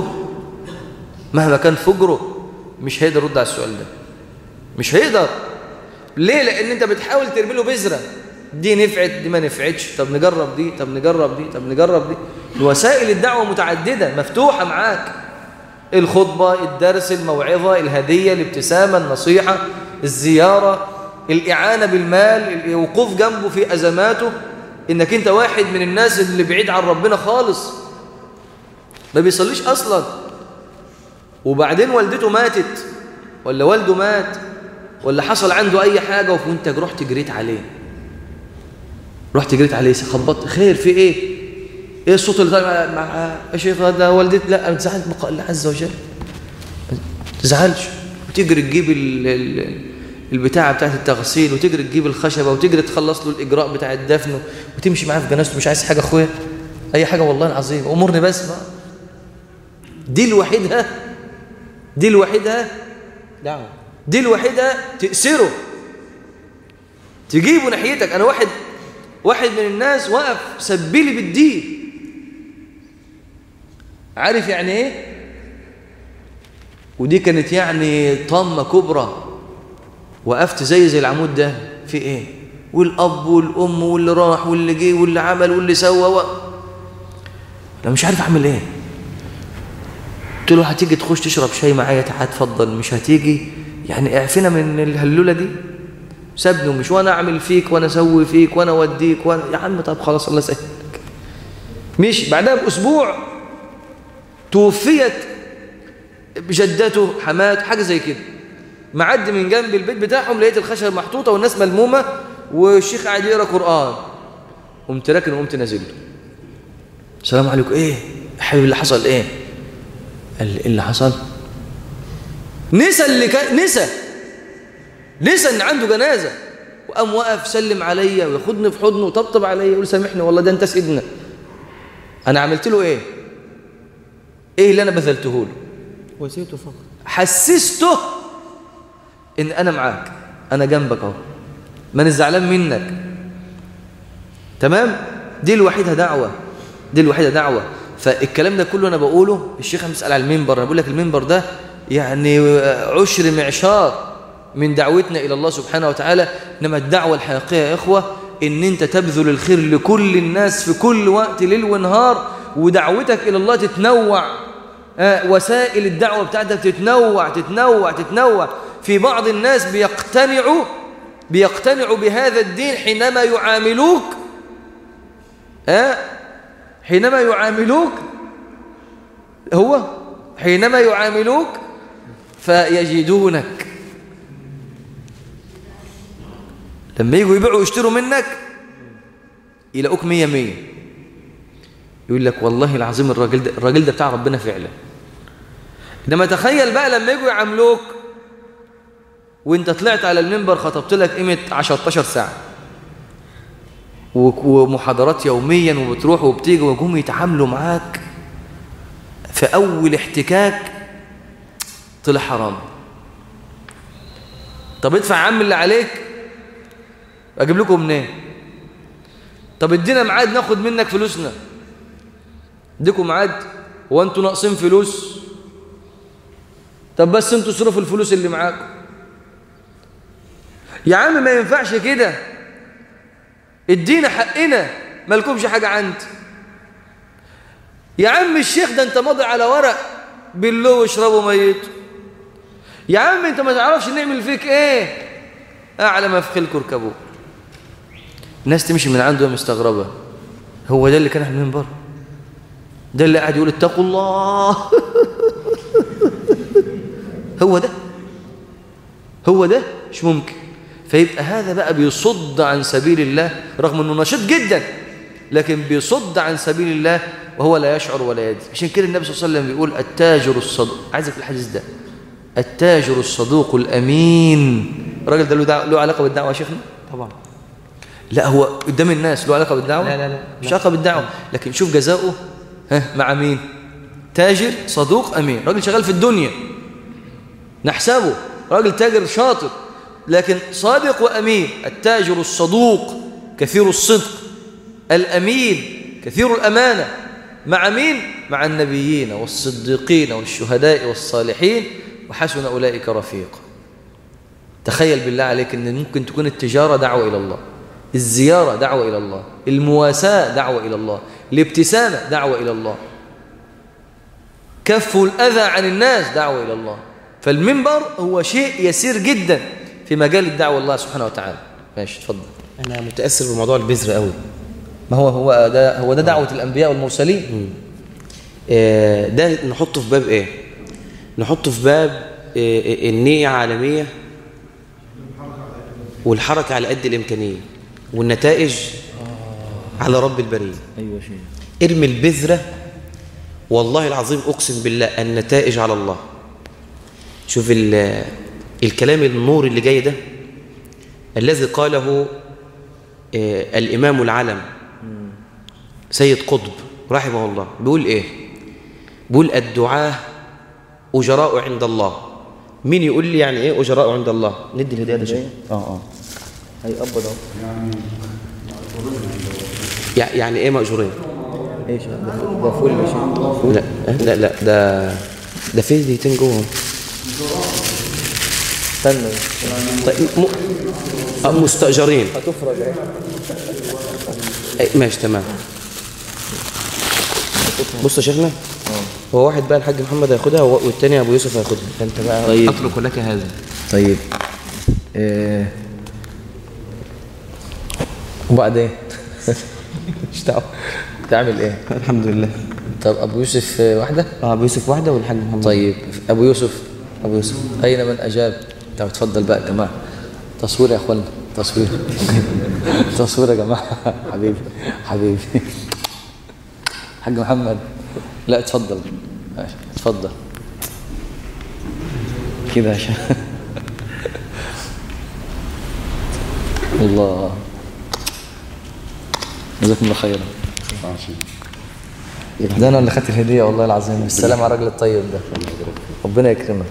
فجره مش هيقدر يرد على السؤال ده. مش هيقدر. ليه؟ لان انت بتحاول ترمي له بذره، دي نفعت دي ما نفعتش، طب نجرب دي، طب نجرب دي، طب نجرب دي. وسائل الدعوه متعدده مفتوحه معاك، الخطبه، الدرس، الموعظه، الهديه، الابتسامه، النصيحه، الزياره، الاعانه بالمال، الوقوف جنبه في ازماته. انك انت واحد من الناس اللي بعيد عن ربنا خالص، ما بيصليش اصلا، وبعدين والدته ماتت ولا والده مات ولا حصل عنده اي حاجه وانت رحت جريت عليه، خبطت، خير في ايه الصوت اللي طالع مع يا شيخ ده والدتي؟ لا ما تزعلش بقى الله عز وجل، ما تزعلش، وتجري تجيب البتاعه بتاعت التغسيل، وتجري تجيب الخشبه، وتجري تخلص له الاجراء بتاع الدفن، وتمشي معاه في جنازته. مش عايز حاجه اخويا، اي حاجه والله العظيم امرني بس بقى. دي الوحيدها دعوه، دي الوحيدها تأثره، تجيبه ناحيتك. انا واحد من الناس وقف سبلي بالدين، عارف يعني ايه؟ ودي كانت يعني طامه كبرى. وقفت زي العمود ده، في ايه؟ والاب والام واللي راح واللي جه واللي عمل واللي سوى انا مش عارف اعمل ايه. قلت له هتيجي تخش تشرب شاي معايا؟ تعال اتفضل. مش هتيجي؟ يعني اعفنا من الهلولة دي. سابني ومش وانا اعمل فيك وانا اسوي فيك وانا اوديك وانا يا عم طب خلاص الله يسهلك. مش بعدها باسبوع توفيت جدته حماته حاجه زي كده. معدي من جنب البيت بتاعهم لقيت الخشب محطوطه والناس ملمومه والشيخ قاعد يقرا قران. قمت راكن وقمت نازل له. السلام عليكم. ايه يا حبيبي اللي حصل ايه؟ قال لي ايه اللي حصل؟ نسى ان عنده جنازه وقام وقف سلم عليا وياخدني في حضنه وطبطب عليا ويقول سامحني والله ده انت سيدنا. انا عملت له ايه؟ ايه اللي انا بذلته له؟ وسيته فقط. حسسته ان انا معاك، انا جنبك اهو، ما انا زعلان منك. تمام؟ دي الوحيده دعوه. فالكلام ده كله انا بقوله. الشيخ بيسال على المنبر، انا بقول لك المنبر ده يعني عشر معشار من دعوتنا الى الله سبحانه وتعالى. انما الدعوه الحقيقيه يا اخوه ان انت تبذل الخير لكل الناس في كل وقت ليل ونهار، ودعوتك الى الله تتنوع. وسائل الدعوه بتاعتك تتنوع. في بعض الناس بيقتنعوا بهذا الدين حينما يعاملوك فيجدونك لما يجوا يبيعوا ويشتروا منك يلاقوك 100-100. يقول لك والله العظيم الراجل ده بتاع ربنا فعلا. انما تخيل بقى لما يجوا يعاملوك وانت طلعت على المنبر خطبت لك قيمه 10-12 ساعه ومحاضرات يوميا وبتروح وبتيجي ويجوا يتعاملوا معاك في اول احتكاك طلع حرام. طب ادفع يا عم اللي عليك، اجيب لكم منين؟ طب ادينا ميعاد ناخد منك فلوسنا. اديكم ميعاد وانتوا ناقصين فلوس؟ طب بس انتوا اصرفوا الفلوس اللي معاكم. يا عم ما ينفعش كده، ادينا حقنا، مالكمش حاجه عندي. يا عم الشيخ ده انت ماضي على ورق بالله واشربوا ميت. يا عم انت ما تعرفش نعمل فيك ايه، اعلى ما في خيلكم اركبوه. الناس تمشي من عنده مستغربه، هو ده اللي كان على المنبر؟ ده اللي قاعد يقول اتقوا الله؟ هو ده مش ممكن. فيبقى هذا بقى بيصد عن سبيل الله، رغم انه نشيط جدا لكن بيصد عن سبيل الله وهو لا يشعر ولا يدري. عشان كده النبي صلى الله عليه وسلم بيقول التاجر الصدوق، عايزك في الحديث ده، التاجر الصدوق الامين. الراجل ده له علاقه بالدعوه يا شيخنا؟ طبعا لا، هو قدام الناس له علاقه بالدعوه؟ لا مش علاقه بالدعوه، لكن شوف جزاؤه مع مين؟ تاجر صدوق امين. راجل شغال في الدنيا نحسبه راجل تاجر شاطر لكن صادق وامين. التاجر الصدوق كثير الصدق، الامين كثير الامانه. مع مين؟ مع النبيين والصديقين والشهداء والصالحين وحسن اولئك رفيقا. تخيل بالله عليك ان ممكن تكون التجاره دعوه الى الله، الزياره دعوه الى الله، المواساه دعوه الى الله، الابتسامه دعوه الى الله، كف الاذى عن الناس دعوه الى الله. فالمنبر هو شيء يسير جدا في مجال الدعوه الله سبحانه وتعالى. ماشي اتفضل. انا متاثر بموضوع البذر قوي. ما هو ده دعوه الانبياء والمرسلين. ده نحطه في باب ايه؟ نحطه في باب النية عالمية والحركة على قد الإمكانية والنتائج على رب البرية. أيوة شيء. ارمي البذرة والله العظيم أقسم بالله النتائج على الله. شوف الكلام النور اللي جاي ده الذي قاله الإمام العلم سيد قطب رحمه الله. بيقول إيه؟ بيقول الدعاة أجراء عند الله. مين يقول لي يعني إيه أجراء عند الله؟ ندي الهداية ده شيء. هيقبض اهو. يعني إيه مأجورين؟ ايش ده فول يا شيخ؟ لا ده في دقيقتين جوه. استنى. طيب مستأجرين. هتفرج ماشي تمام. بص يا شيخنا، هو واحد بقى الحاج محمد هياخدها والتاني ابو يوسف هياخدها، فانت بقى طيب. اترك لك هذا. طيب وبعدين مش دعوه. تعمل ايه؟ الحمد لله. طب ابو يوسف واحده؟ ابو يوسف واحده والحاج محمد. طيب ابو يوسف. ابو يوسف اين من اجاب؟ طب اتفضل بقى يا جماعه، تصوير يا اخوانا، تصوير. تصوير يا جماعه. حبيبي حبيبي حاج محمد، لا اتفضل اتفضل كده عشان الله. جزاكم الله خيرا. ده انا اللي خدت الهديه والله العظيم. السلام على الراجل الطيب ده، ربنا يكرمك.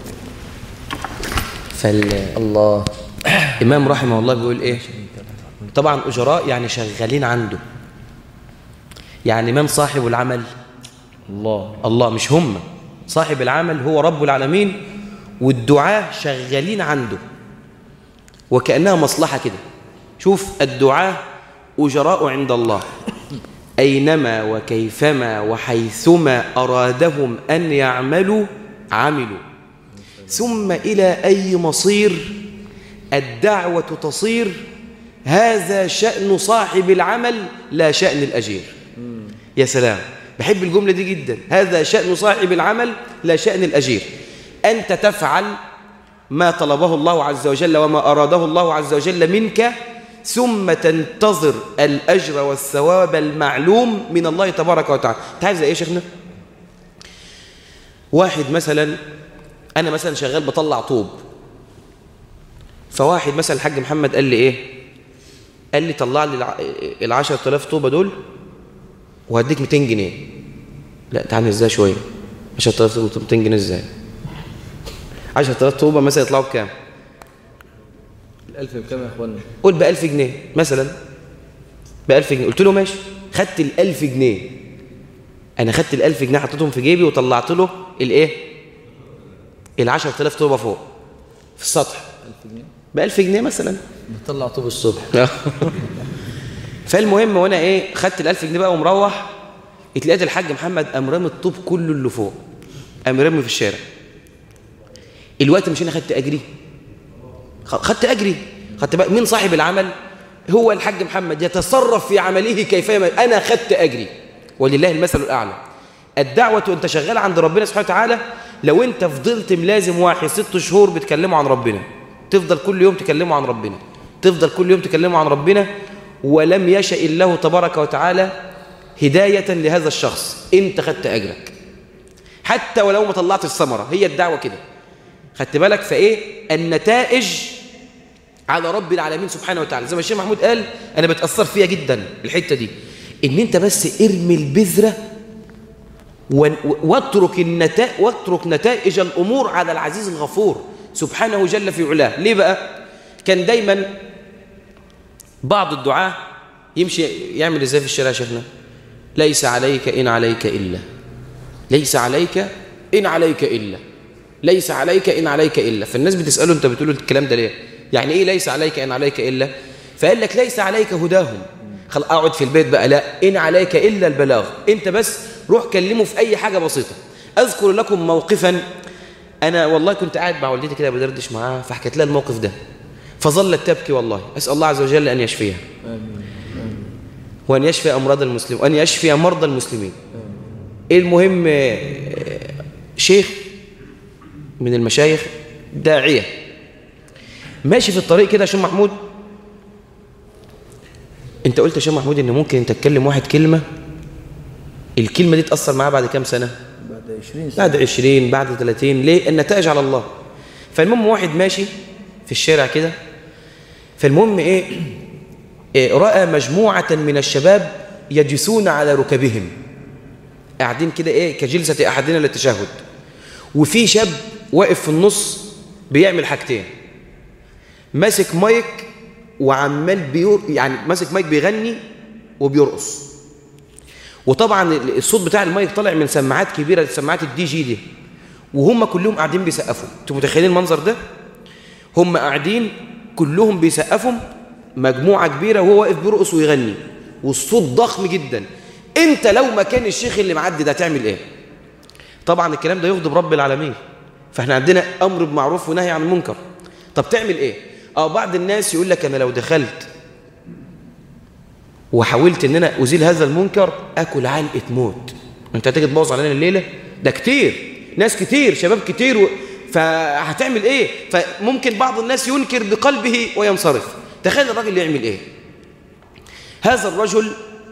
الله. امام رحمه الله بيقول ايه؟ طبعا اجراء يعني شغالين عنده، يعني من صاحب العمل؟ الله، مش هم. صاحب العمل هو رب العالمين، والدعاة شغالين عنده وكأنها مصلحة كده. شوف، الدعاة أجراء عند الله، أينما وكيفما وحيثما أرادهم أن يعملوا عملوا، ثم إلى أي مصير الدعوة تصير. هذا شأن صاحب العمل لا شأن الأجير. يا سلام، بحب الجملة دي جدا. هذا شأن صاحب العمل لا شأن الأجير. أنت تفعل ما طلبه الله عز وجل وما أراده الله عز وجل منك، ثم تنتظر الأجر والثواب المعلوم من الله تبارك وتعالى. تعرف زي إيه يا شيخنا؟ واحد مثلا، أنا مثلا شغال بطلع طوب، فواحد مثلا الحاج محمد قال لي إيه؟ قال لي طلع لي 10,000 طوبة دول وهديك 200 جنيه. لا تعالى ازاي شوية، 10,000 طوبة 200 جنيه ازاي؟ 10,000 طوبة مثلا يطلعوا بكام؟ 1000 بكام يا اخوانا؟ قول ب1000 جنيه مثلا، ب1000 جنيه. قلت له ماشي، خدت ال1000 جنيه. أنا خدت ال1000 جنيه حطيتهم في جيبي وطلعت له الإيه؟ 10,000 طوبة فوق في السطح. 1000 جنيه؟ ب1000 جنيه مثلا. بتطلع طوب الصبح. فالمهم وانا ايه، خدت ال1000 جنيه بقى ومروح، اتلقيت الحاج محمد قام رامي الطوب كله اللي فوق، قام رامي في الشارع. الوقت مش انا خدت اجري، خدت اجري. خدت بقى مين صاحب العمل؟ هو الحاج محمد، يتصرف في عمله كيفما. انا خدت اجري ولله المثل الاعلى. الدعوه وانت شغال عند ربنا سبحانه وتعالى، لو انت فضلت ملازم واحد 6 شهور بتكلموا عن ربنا، تفضل كل يوم تكلموا عن ربنا، تفضل كل يوم تكلموا عن ربنا، ولم يشاء الله تبارك وتعالى هداية لهذا الشخص، انت خدت اجرك حتى ولو ما طلعت الثمرة. هي الدعوة كده، خدت بالك؟ فايه النتائج على رب العالمين سبحانه وتعالى. زي ما الشيخ محمود قال، انا بتأثر فيها جدا الحتة دي، ان انت بس ارمي البذرة واترك نتائج الامور على العزيز الغفور سبحانه جل في علاه. ليه بقى؟ كان دايما بعض الدعاة يمشي يعمل ازاي في الشارع يا شيخنا؟ ليس عليك إن عليك إلا، ليس عليك إن عليك إلا، ليس عليك إن عليك إلا. فالناس بتسأله أنت بتقول الكلام ده ليه؟ يعني إيه ليس عليك إن عليك إلا؟ فقال لك ليس عليك هداهم، خل أقعد في البيت بقى، لا، إن عليك إلا البلاغ. أنت بس روح كلمه في أي حاجة بسيطة. أذكر لكم موقفا، أنا والله كنت قاعد مع والدتي كده بدردش معاها، فحكيت لها الموقف ده، فظلت تبكي والله. أسأل الله عز وجل أن يشفيها وأن يشفي أمراض المسلمين وأن يشفي مرضى المسلمين. المهم شيخ من المشايخ داعية ماشي في الطريق كده يا شيخ محمود. أنت قلت يا شيخ محمود إن ممكن أنت تكلم واحد كلمة، الكلمة دي تأثر معاه بعد كام سنة؟ بعد 20 سنة، بعد 20، بعد 30. ليه؟ النتائج على الله. فالمهم واحد ماشي في الشارع كده، فالمهم إيه، رأى مجموعة من الشباب يجلسون على ركبهم، قاعدين كده إيه كجلسة أحدنا للتشهد، وفي شاب واقف في النص بيعمل حاجتين، ماسك مايك وعمال يعني ماسك مايك بيغني وبيرقص. وطبعا الصوت بتاع المايك طالع من سماعات كبيرة، سماعات الدي جي دي، وهم كلهم قاعدين بيسقفوا. انتوا متخيلين المنظر ده؟ هم قاعدين كلهم بيسقفوا، مجموعة كبيرة، وهو واقف بيرقص ويغني، والصوت ضخم جدا. انت لو مكان الشيخ اللي معدي ده تعمل ايه؟ طبعا الكلام ده يغضب رب العالمين. فاحنا عندنا امر بمعروف ونهي عن المنكر. طب تعمل ايه؟ بعض الناس يقول لك انا لو دخلت وحاولت ان انا ازيل هذا المنكر اكل علقه موت. انت هتيجي تبوظ علينا الليله؟ ده كتير، ناس كتير، شباب كتير فهتعمل ايه؟ فممكن بعض الناس ينكر بقلبه وينصرف. تخيل الراجل يعمل ايه؟ هذا الرجل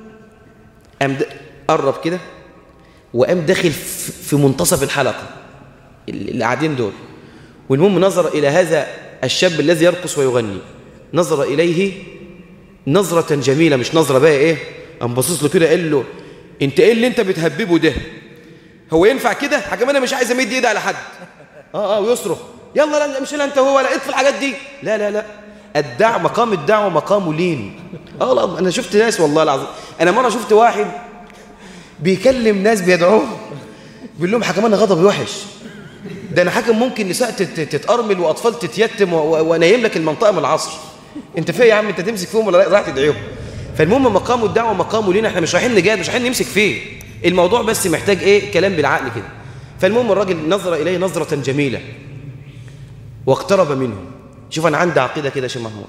قرب كده وقام داخل في منتصف الحلقه اللي قاعدين دول، والمهم نظر الى هذا الشاب الذي يرقص ويغني، نظر اليه نظره جميله، مش نظره بقى ايه، قام باصص له كده قال له انت ايه اللي انت بتهببه ده؟ هو ينفع كده؟ حكم انا مش عايز امد ايدي على حد. ويصرخ يلا لا مش انت هو، لا اطفي الحاجات دي، لا مقام الدعوه مقامه لين. انا شفت ناس والله العظيم، انا مره شفت واحد بيكلم ناس بيدعوه بيقول لهم حكم انا غضبي وحش، ده انا حاكم ممكن نساء تتأرمل واطفال تتيتم وانيم لك المنطقه من العصر. انت فين يا عم؟ انت تمسك فيهم ولا رايح تدعيهم؟ فالمهم مقام الدعوه مقامه لين، احنا مش رايحين نجاهد، مش رايحين نمسك فيه، الموضوع بس محتاج ايه؟ كلام بالعقل كده. فالمهم الراجل نظر اليه نظره جميله واقترب منه. شوف انا عندي عقيده كده يا شيخ محمود،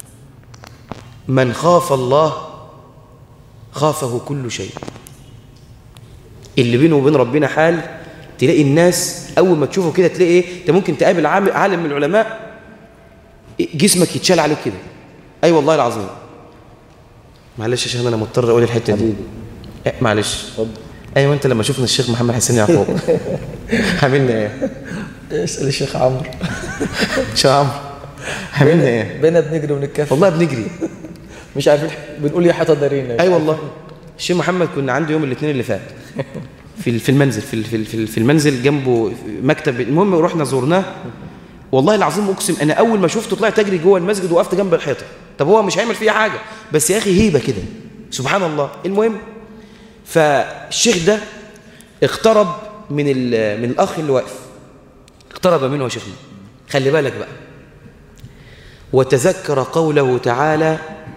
من خاف الله خافه كل شيء. اللي بينه وبين ربنا حال، تلاقي الناس اول ما تشوفه كده تلاقي ايه؟ انت ممكن تقابل عالم من العلماء جسمك يتشال عليه كده. اي والله العظيم. معلش يا شيخ انا مضطر اقول الحته دي. معلش اتفضل. ايوه انت لما شفنا الشيخ محمد حسين يعقوب عملنا ايه؟ اسال الشيخ عمرو. شيخ عمرو عملنا ايه؟ بينا بنجري ونتكفل والله بنجري مش عارفين بنقول يا حيطه دارينا. اي والله. الشيخ محمد كنا عنده يوم الاثنين اللي فات في المنزل في المنزل جنبه مكتب. المهم رحنا زورناه، والله العظيم اقسم انا اول ما شفته طلعت اجري جوه المسجد وقفت جنب الحيطه. طب هو مش هيعمل فيها حاجه، بس يا اخي هيبه كده سبحان الله. المهم فالشيخ ده اقترب من الاخ اللي واقف، اقترب منه يا شيخنا. خلي بالك بقى، وتذكر قوله تعالى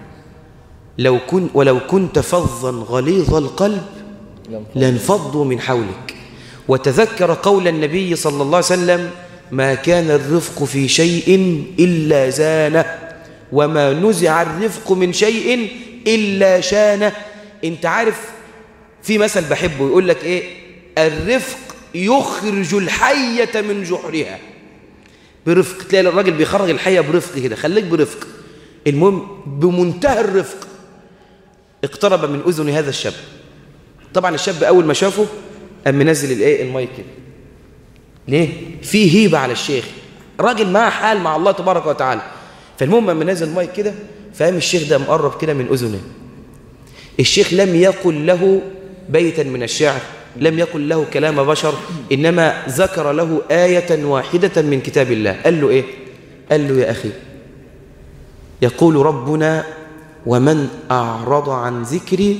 ولو كنت فظا غليظ القلب لانفضوا من حولك. وتذكر قول النبي صلى الله عليه وسلم ما كان الرفق في شيء إلا زانه وما نزع الرفق من شيء إلا شانه. انت عارف في مثل بحبه يقول لك ايه؟ الرفق يخرج الحية من جحرها. برفق، تلاقي الراجل بيخرج الحية برفق كده، خليك برفق. المهم بمنتهى الرفق اقترب من أذن هذا الشاب. طبعا الشاب أول ما شافه قام منزل المايك كده. ليه؟ في هيبة على الشيخ، راجل معاه حال مع الله تبارك وتعالى. فالمهم قام منزل المايك كده، فقام الشيخ ده مقرب كده من أذنه. الشيخ لم يقل له بيتا من الشعر، لم يقل له كلام بشر، إنما ذكر له آية واحدة من كتاب الله. قال له إيه؟ قال له يا أخي يقول ربنا ومن أعرض عن ذكري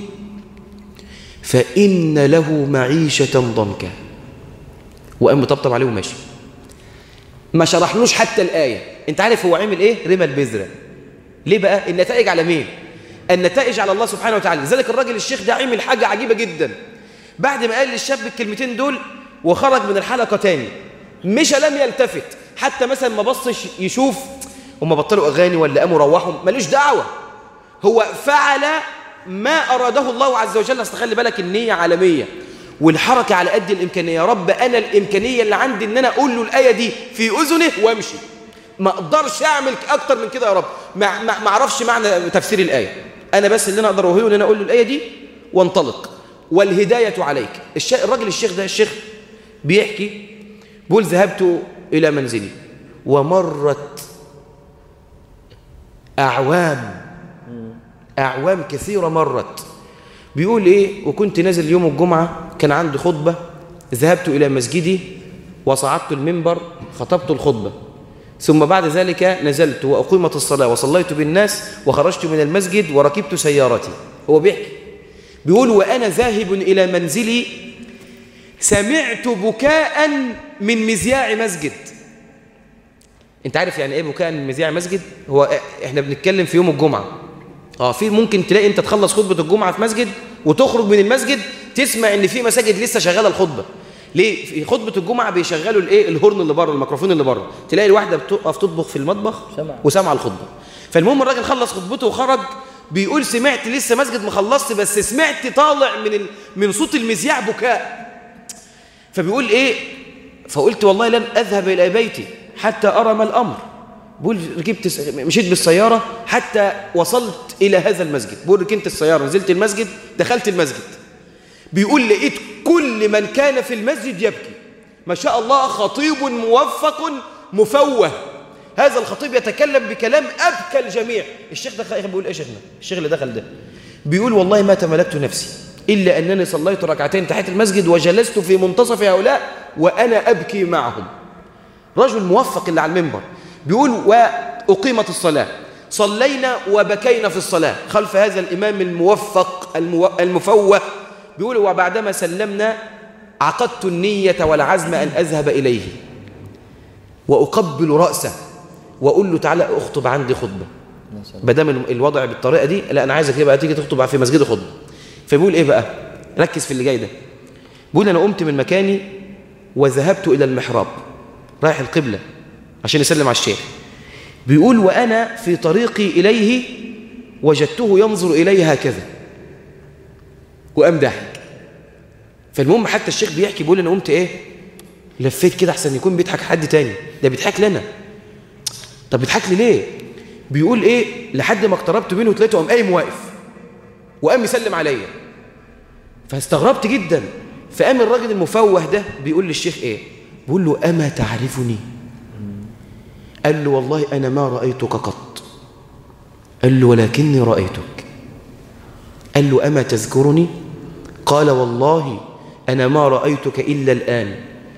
فإن له معيشة ضنكا. وقام مطبطب عليه وماشي، ما شرحلوش حتى الآية. انت عارف هو عمل ايه؟ رمى البذرة. ليه بقى؟ النتائج على مين؟ النتائج على الله سبحانه وتعالى. لذلك الراجل الشيخ ده عمل حاجة عجيبة جدا. بعد ما قال للشاب الكلمتين دول وخرج من الحلقة تاني، مش لم يلتفت حتى مثلا ما بصش يشوف هم بطلوا أغاني ولا قاموا روحوا، ملوش دعوة. هو فعل ما أراده الله عز وجل. أصل خلي بالك النية عالمية والحركة على قد الإمكانية. يا رب أنا الإمكانية اللي عندي إن أنا أقول له الآية دي في أذنه وأمشي، ما أقدرش أعمل أكتر من كده يا رب. ما أعرفش معنى تفسير الآية، أنا بس اللي أنا أقدر أقوله إن أنا أقول له الآية دي وانطلق، والهداية عليك. الراجل الشيخ ده الشيخ بيحكي بيقول ذهبت إلى منزلي ومرت أعوام كثيرة مرت. بيقول إيه؟ وكنت نازل يوم الجمعة كان عندي خطبة، ذهبت إلى مسجدي وصعدت المنبر خطبت الخطبة، ثم بعد ذلك نزلت وأقيمت الصلاة وصليت بالناس وخرجت من المسجد وركبت سيارتي. هو بيحكي بيقول وأنا ذاهب إلى منزلي سمعت بكاء من مذياع مسجد. انت عارف يعني ايه بكاء من مذياع مسجد؟ هو احنا بنتكلم في يوم الجمعة. في ممكن تلاقي انت تخلص خطبة الجمعة في مسجد وتخرج من المسجد تسمع ان في مساجد لسه شغالة الخطبة. ليه؟ في خطبة الجمعة بيشغلوا الايه؟ الهورن اللي بره، الميكروفون اللي بره، تلاقي الواحدة بتقف تطبخ في المطبخ وسامعة الخطبة. فالمهم الراجل خلص خطبته وخرج، بيقول سمعت لسه مسجد ما خلصت، بس سمعت طالع من صوت المذياع بكاء. فبيقول ايه؟ فقلت والله لن اذهب الى بيتي حتى ارى ما الامر. بقول مشيت بالسيارة حتى وصلت إلى هذا المسجد. بقول ركنت السيارة، نزلت المسجد، دخلت المسجد، بيقول لقيت كل من كان في المسجد يبكي. ما شاء الله، خطيب موفق مفوه. هذا الخطيب يتكلم بكلام أبكى الجميع. الشيخ ده بيقول إيه شيخنا؟ الشيخ اللي دخل ده بيقول والله ما تملكت نفسي إلا أنني صليت ركعتين تحت المسجد وجلست في منتصف هؤلاء وأنا أبكي معهم. رجل موفق اللي على المنبر بيقول وأقيمت الصلاة، صلينا وبكينا في الصلاة خلف هذا الإمام الموفق المفوه. بيقول وبعدما سلمنا عقدت النية والعزم أن أذهب إليه وأقبل رأسه وأقول له تعالى أخطب عندي خطبة. بدام الوضع بالطريقة دي، لا أنا عايزك بقى تيجي تخطب في مسجد خطبة. فبيقول إيه بقى؟ ركز في اللي جاي ده. بيقول أنا قمت من مكاني وذهبت إلى المحراب، رايح القبلة عشان يسلم على الشيخ. بيقول وأنا في طريقي إليه وجدته ينظر إلي هكذا وقام ضحك. فالمهم حتى الشيخ بيحكي بيقول أنا قمت إيه؟ لفيت كده أحسن يكون بيضحك حد تاني، ده بيضحك لنا. طب بيضحك لي ليه؟ بيقول إيه؟ لحد ما اقتربت منه تلاقيته قام قايم واقف وقام يسلم عليا، فاستغربت جدا. فقام الراجل المفوه ده بيقول للشيخ إيه؟ بيقول له أما تعرفني؟ قال له والله أنا ما رأيتك قط. قال له ولكني رأيتك. قال له أما تذكرني؟ قال والله أنا ما رأيتك إلا الآن.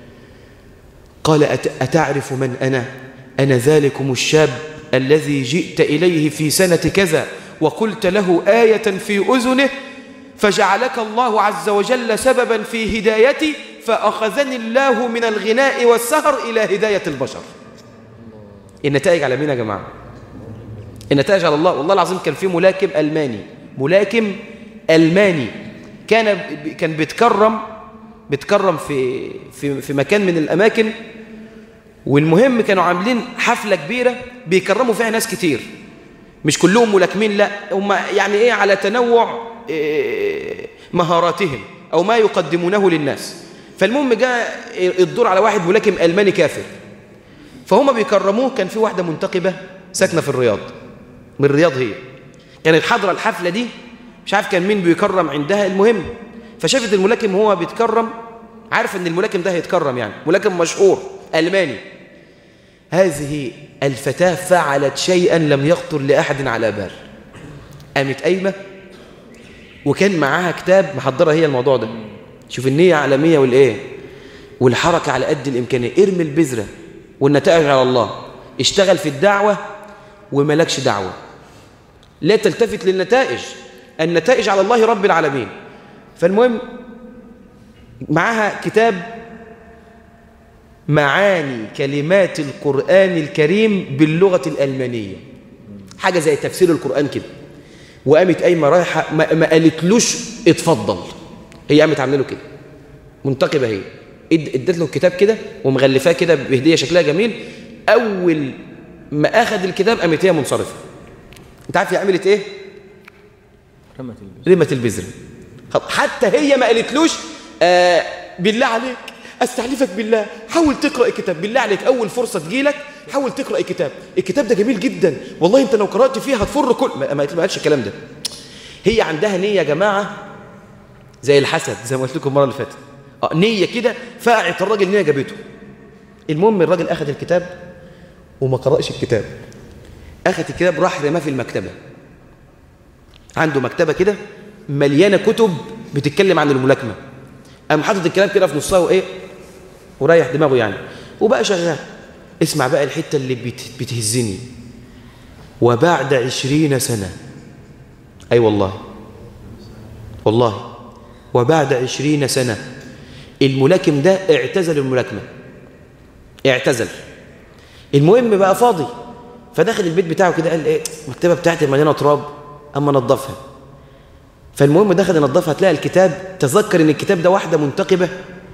قال أتعرف من أنا؟ أنا ذلكم الشاب الذي جئت إليه في سنة كذا وقلت له آية في أذنه فجعلك الله عز وجل سببا في هدايتي فأخذني الله من الغناء والسهر إلى هداية البشر. النتائج على مين يا جماعة؟ النتائج على الله. والله العظيم كان في ملاكم ألماني كان بيتكرم في مكان من الأماكن، والمهم كانوا عاملين حفلة كبيرة بيكرموا فيها ناس كتير، مش كلهم ملاكمين، لا هم يعني إيه على تنوع مهاراتهم أو ما يقدمونه للناس. فالمهم جاء الدور على واحد ملاكم ألماني كافر، فهم بيكرموه. كان في واحدة منتقبة ساكنة في الرياض، من الرياض هي، كانت حاضرة الحفلة دي، مش عارف كان مين بيكرم عندها. المهم فشافت الملاكم هو بيتكرم، عارف ان الملاكم ده هيتكرم، يعني ملاكم مشهور ألماني. هذه الفتاة فعلت شيئا لم يخطر لأحد على بال. قامت قايمة وكان معاها كتاب محضرة هي الموضوع ده. شوف النية عالمية والإيه والحركة على قد الإمكانية. ارمي البذرة والنتائج على الله. اشتغل في الدعوة وملكش دعوة، لا تلتفت للنتائج، النتائج على الله رب العالمين. فالمهم معها كتاب معاني كلمات القرآن الكريم باللغة الألمانية، حاجة زي تفسير القرآن كده. وقامت قايمة رايحة، ما قالتلوش اتفضل، هي قامت عامله له كده، منتقبة هي، ادت له الكتاب كده ومغلفاه كده بهدية شكلها جميل. أول ما أخذ الكتاب قامت هي منصرفة. أنت عارف هي عملت إيه؟ رمت البذرة. حتى هي ما قالتلوش بالله عليك استحلفك بالله حاول تقرأ الكتاب، بالله عليك أول فرصة تجيلك حاول تقرأ الكتاب ده جميل جدا، والله أنت لو قرأت فيه هتفر كل ما قالش الكلام ده. هي عندها نية يا جماعة زي الحسد، زي ما قلت لكم المرة اللي فاتت، نية كده فقعت الراجل نية جابته. المهم الراجل أخذ الكتاب وما قرأش الكتاب، أخذ الكتاب راح رماه في المكتبة. عنده مكتبة كده مليانة كتب بتتكلم عن الملاكمة، قام حاطط الكلام كده في نصها وإيه وريح دماغه يعني، وبقى شغال. اسمع بقى الحتة اللي بتهزني. وبعد 20 سنة، أي والله وبعد 20 سنة الملاكم ده اعتزل الملاكمة، اعتزل. المهم بقى فاضي، فدخل البيت بتاعه كده قال ايه المكتبة بتاعتي مليانة تراب اما نظفها. فالمهم دخل ينظفها، تلاقي الكتاب، تذكر ان الكتاب ده واحدة منتقبة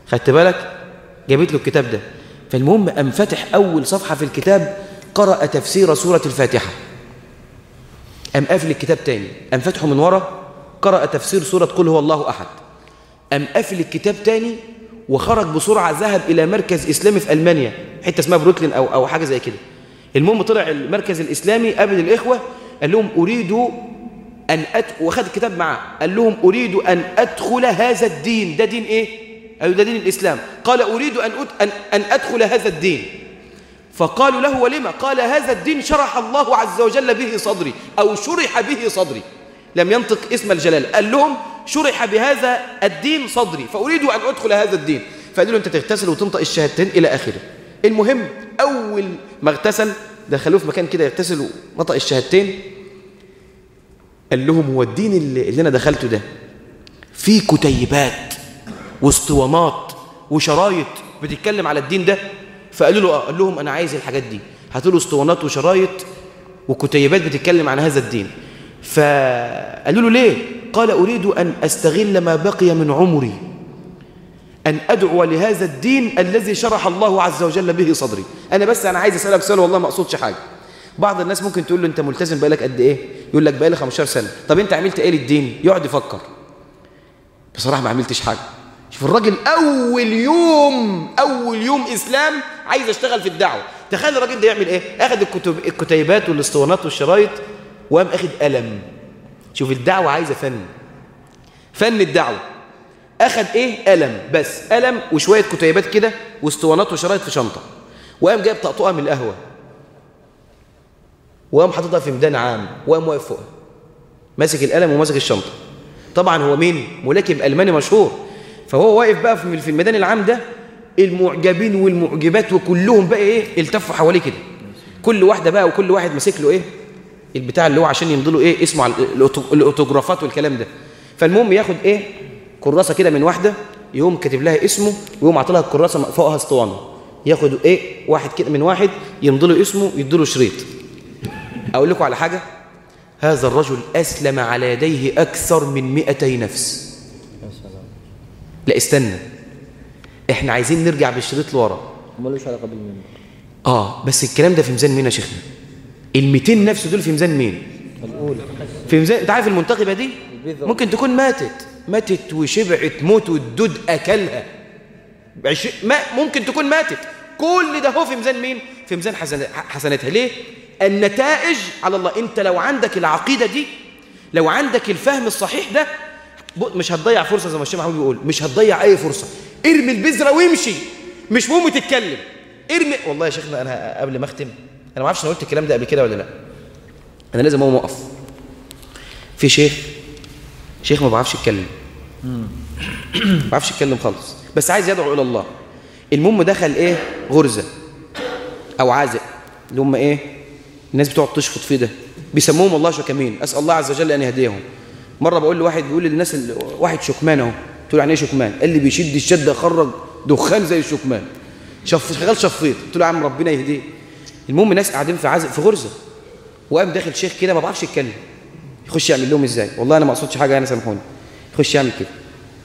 خدت بالك؟ جابت له الكتاب ده. فالمهم قام فتح أول صفحة في الكتاب، قرأ تفسير سورة الفاتحة. قام قافل الكتاب تاني، قام فتحه من ورا، قرأ تفسير سورة قل هو الله أحد. قام قافل الكتاب تاني وخرج بسرعة، ذهب إلى مركز إسلامي في ألمانيا، حتة اسمها بروكلين أو حاجة زي كده. المهم طلع المركز الإسلامي، قابل الإخوة، قال لهم أريد أن وخد الكتاب معاه، قال لهم أريد أن أدخل هذا الدين. ده دين إيه؟ قالوا ده دين الإسلام. قال أريد أن أدخل هذا الدين. فقالوا له ولما؟ قال هذا الدين شرح الله عز وجل به صدري، أو شرح به صدري، لم ينطق اسم الجلال. قال لهم شرح بهذا الدين صدري، فأريد أن أدخل هذا الدين. فقالوا له أنت تغتسل وتنطق الشهادتين إلى آخره. المهم أول ما اغتسل دخلوه في مكان كده يغتسل ونطق الشهادتين، قال لهم هو الدين اللي أنا دخلته ده فيه كتيبات واسطوانات وشرايط بتتكلم على الدين ده؟ فقالوا له قال لهم أنا عايز الحاجات دي. هاتوا له اسطوانات وشرايط وكتيبات بتتكلم عن هذا الدين. فقالوا له ليه؟ قال أريد أن أستغل ما بقي من عمري أن أدعو لهذا الدين الذي شرح الله عز وجل به صدري. أنا عايز أسألك سؤال والله ما أقصدش حاجة. بعض الناس ممكن تقول له أنت ملتزم بقالك قد إيه؟ يقول لك بقالي 15 سنة. طب أنت عملت إيه للدين؟ يقعد يفكر. بصراحة ما عملتش حاجة. شوف الراجل أول يوم إسلام عايز أشتغل في الدعوة. تخيل الراجل ده يعمل إيه؟ أخذ الكتيبات والاسطوانات والشرايط وقام أخذ قلم. شوف الدعوة عايزة فن الدعوة. أخذ إيه؟ قلم، بس قلم وشوية كتيبات كده واسطوانات وشرايط في شنطة، وقام جايب طقطقة من القهوة وقام حاططها في ميدان عام وقام واقف فوقها ماسك القلم وماسك الشنطة. طبعا هو مين؟ ملاكم ألماني مشهور. فهو واقف بقى في الميدان العام ده، المعجبين والمعجبات وكلهم بقى إيه؟ التفوا حواليه كده، كل واحدة بقى وكل واحد ماسك له إيه؟ البتاع اللي هو عشان يمضوا إيه اسمه على الأوتوغرافات والكلام ده. فالمهم ياخد إيه؟ كراسة كده من واحدة، يقوم كاتب لها اسمه ويقوم عاطلها الكراسة فوقها اسطوانة، ياخد إيه؟ واحد كده من واحد يمضي له اسمه يدي له شريط. أقول لكم على حاجة، هذا الرجل أسلم على يديه أكثر من 200 نفس. لا استنى، إحنا عايزين نرجع بالشريط لورا. ملوش علاقة بالمنبر. بس الكلام ده في ميزان مين يا شيخنا؟ ال200 نفس دول في ميزان مين؟ الأولى في ميزان. أنت عارف المنتقبة دي ممكن تكون ماتت وشبعت موت والدود أكلها. ممكن تكون ماتت. كل ده هو في ميزان مين؟ في ميزان حسناتها. ليه؟ النتائج على الله. أنت لو عندك العقيدة دي، لو عندك الفهم الصحيح ده، مش هتضيع فرصة زي ما الشيخ محمود بيقول، مش هتضيع أي فرصة. ارمي البذرة وامشي، مش مهم تتكلم. ارمي. والله يا شيخنا أنا قبل ما أختم، أنا ما أعرفش أنا قلت الكلام ده قبل كده ولا لا. أنا لازم أقوم أقف. في شيخ ما بعرفش يتكلم، ما بعرفش يتكلم خالص، بس عايز يدعو إلى الله. المهم دخل إيه؟ غرزة أو عازق، اللي هم إيه؟ الناس بتقعد تشفط فيه ده، بيسموهم الله شكمين. أسأل الله عز وجل أن يهديهم. مرة بقول لواحد، بيقول للناس واحد شكمان أهو، قلت له يعني إيه شكمان؟ قال لي بيشد الشدة يخرج دخان زي الشكمان، شغال شفيط. قلت له يا عم ربنا يهديه. المهم ناس قاعدين في عازق في غرزة، وقام داخل شيخ كده ما بعرفش يتكلم، يخش يعمل لهم ازاي؟ والله انا ما اقصدش حاجه، انا سامحوني. يخش يعمل كده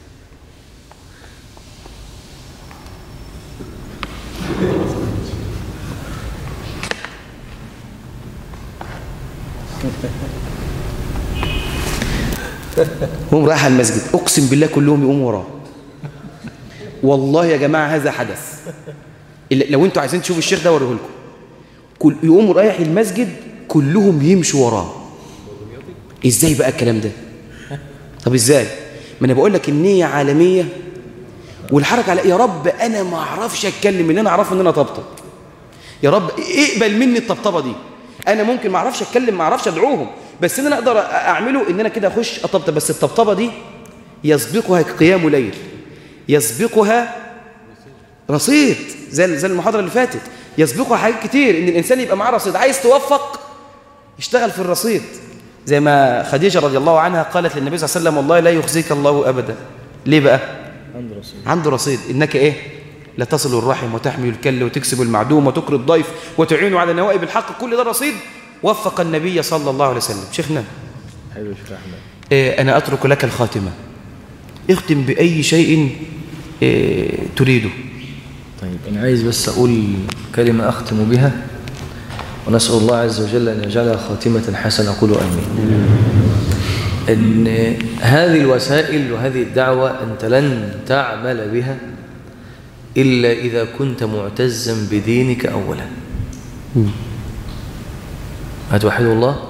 هم رايح المسجد، اقسم بالله كلهم يقوموا وراه. والله يا جماعه هذا حدث. لو انتوا عايزين تشوفوا الشيخ ده اوريه لكم. يقوموا رايح المسجد كلهم يمشوا وراه. ازاي بقى الكلام ده؟ طب ازاي؟ ما انا بقول لك النيه عالميه والحركه على يا رب انا ما اعرفش اتكلم، اللي انا اعرفه ان انا طبطب. يا رب اقبل مني الطبطبه دي. انا ممكن ما اعرفش اتكلم، ما اعرفش ادعوهم، بس ان انا اقدر اعمله ان انا كده اخش اطبطب. بس الطبطبه دي يسبقها قيام ليل، يسبقها رصيد زي المحاضره اللي فاتت، يسبقها حاجات كتير، ان الانسان يبقى معاه رصيد. عايز توفق يشتغل في الرصيد، زي ما خديجة رضي الله عنها قالت للنبي صلى الله عليه وسلم والله لا يخزيك الله أبدا. ليه بقى؟ عنده رصيد. إنك إيه؟ لا تصل الرحم وتحمل الكل وتكسب المعدوم وتقري الضيف وتعين على نوائب الحق. كل ده رصيد وفق النبي صلى الله عليه وسلم. شيخنا حلو شيخ أحمد. أنا أترك لك الخاتمة، اختم بأي شيء تريده. طيب أنا عايز بس أقول كلمة أختم بها، ونسأل الله عز وجل أن يجعلها خاتمة حسنة. قولوا آمين. أن هذه الوسائل وهذه الدعوة أنت لن تعمل بها إلا إذا كنت معتزا بدينك أولا. هتوحدوا الله؟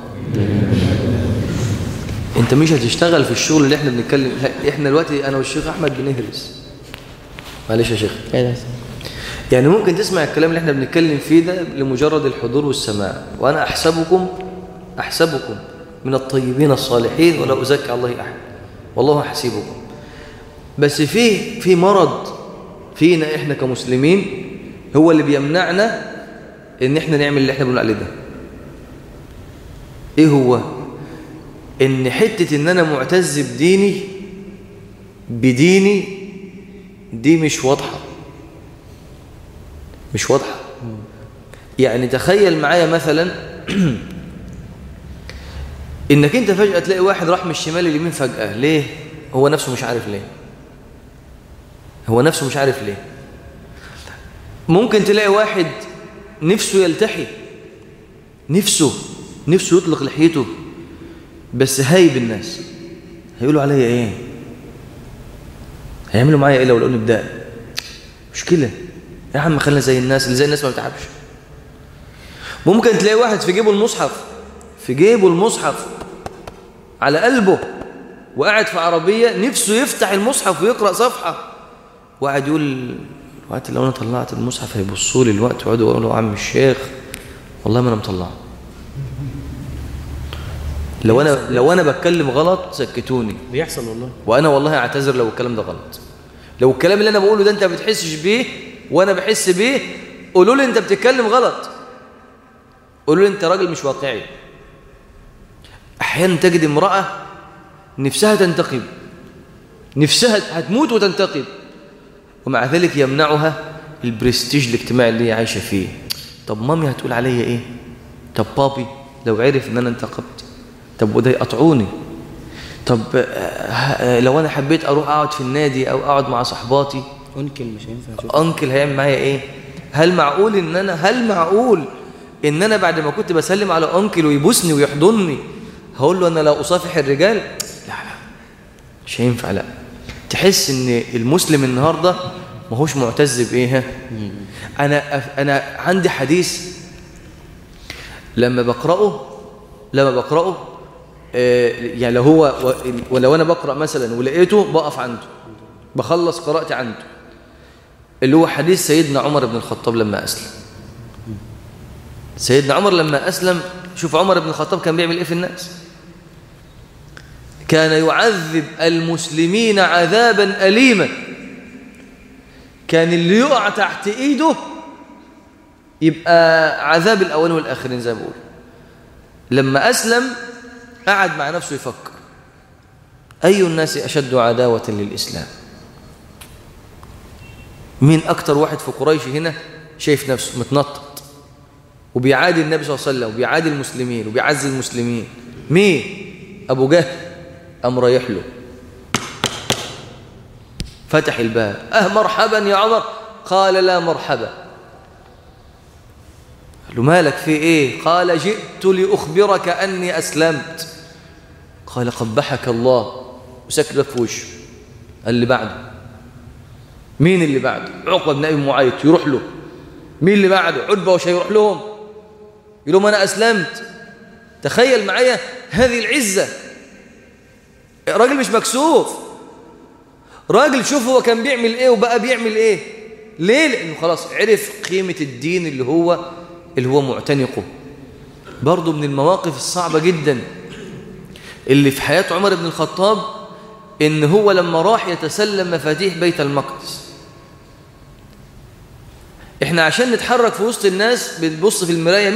أنت مش هتشتغل في الشغل اللي احنا بنتكلم. احنا دلوقتي أنا والشيخ أحمد بنهرس، معلش يا شيخ، يعني ممكن تسمع الكلام اللي احنا بنتكلم فيه ده لمجرد الحضور والسماع، وأنا أحسبكم من الطيبين الصالحين ولا أزكي الله أحد، والله حسيبكم. بس في مرض فينا احنا كمسلمين هو اللي بيمنعنا ان احنا نعمل اللي احنا بنقول عليه ده. ايه هو؟ ان حتة ان انا معتز بديني دي مش واضحة. يعني تخيل معايا مثلا انك انت فجأة تلاقي واحد راح من الشمال لليمين فجأة. ليه؟ هو نفسه مش عارف ليه. ممكن تلاقي واحد نفسه يلتحي، نفسه يطلق لحيته، بس هايب الناس. هيقولوا عليا ايه؟ هيعملوا معايا ايه لو لقوني بداء؟ مشكلة يا عم، خلينا زي الناس، اللي زي الناس ما بتعبش. ممكن تلاقي واحد في جيبه المصحف على قلبه، وقاعد في عربية نفسه يفتح المصحف ويقرأ صفحة، وقاعد يقول الوقت لو أنا طلعت المصحف هيبصوا لي الوقت ويقعدوا يقولوا عم الشيخ والله ما أنا مطلعه. لو أنا بتكلم غلط سكتوني. بيحصل والله. وأنا والله أعتذر لو الكلام ده غلط. لو الكلام اللي أنا بقوله ده أنت ما بتحسش بيه وأنا بحس بيه، قولوا لي أنت بتتكلم غلط، قولوا لي أنت راجل مش واقعي. أحيانا تجد امرأة نفسها تنتقم، نفسها هتموت وتنتقم، ومع ذلك يمنعها البرستيج الاجتماعي اللي هي عايشة فيه. طب مامي هتقول عليا ايه؟ طب بابي لو عرف ان انا انتقمت، طب وده يقطعوني، طب لو انا حبيت اروح اقعد في النادي او اقعد مع صحباتي، انكل مش هينفع، انكل هيعمل معايا ايه؟ هل معقول ان انا بعد ما كنت بسلم على انكل ويبوسني ويحضني هقول له انا لا اصافح الرجال؟ لا مش هينفع. لا، تحس ان المسلم النهارده ما هوش معتز بايه. انا عندي حديث لما بقراه يعني لو انا بقرا مثلا ولقيته بقف عنده، بخلص قراءتي عنده، اللي هو حديث سيدنا عمر بن الخطاب لما اسلم. سيدنا عمر لما اسلم، شوف عمر بن الخطاب كان بيعمل ايه في الناس. كان يعذب المسلمين عذابا أليما، كان اللي يقع تحت ايده يبقى عذاب الأولين والآخرين زي ما بقول. لما أسلم قعد مع نفسه يفكر أي الناس أشد عداوة للإسلام؟ مين أكتر واحد في قريش هنا شايف نفسه متنطط وبيعادي النبي صلى الله عليه وسلم وبيعادي المسلمين وبيعزي المسلمين؟ مين؟ أبو جهل. قام رايح له، فتح الباب، مرحبا يا عمر. قال لا مرحبا. قال له مالك في ايه؟ قال جئت لأخبرك أني أسلمت. قال قبحك الله، وسكت في وشه. اللي بعده مين؟ اللي بعده عقبة بن أبي معيط، يروح له. مين اللي بعده؟ عتبة، وش هيروح لهم؟ يقول لهم أنا أسلمت. تخيل معايا هذه العزة. راجل مش مكسوف، راجل شوف هو كان بيعمل ايه وبقى بيعمل ايه. ليه؟ لأنه خلاص عرف قيمة الدين اللي هو معتنقه. برضو من المواقف الصعبة جدا اللي في حياة عمر بن الخطاب إن هو لما راح يتسلم مفاتيح بيت المقدس. إحنا عشان نتحرك في وسط الناس بنبص في المراية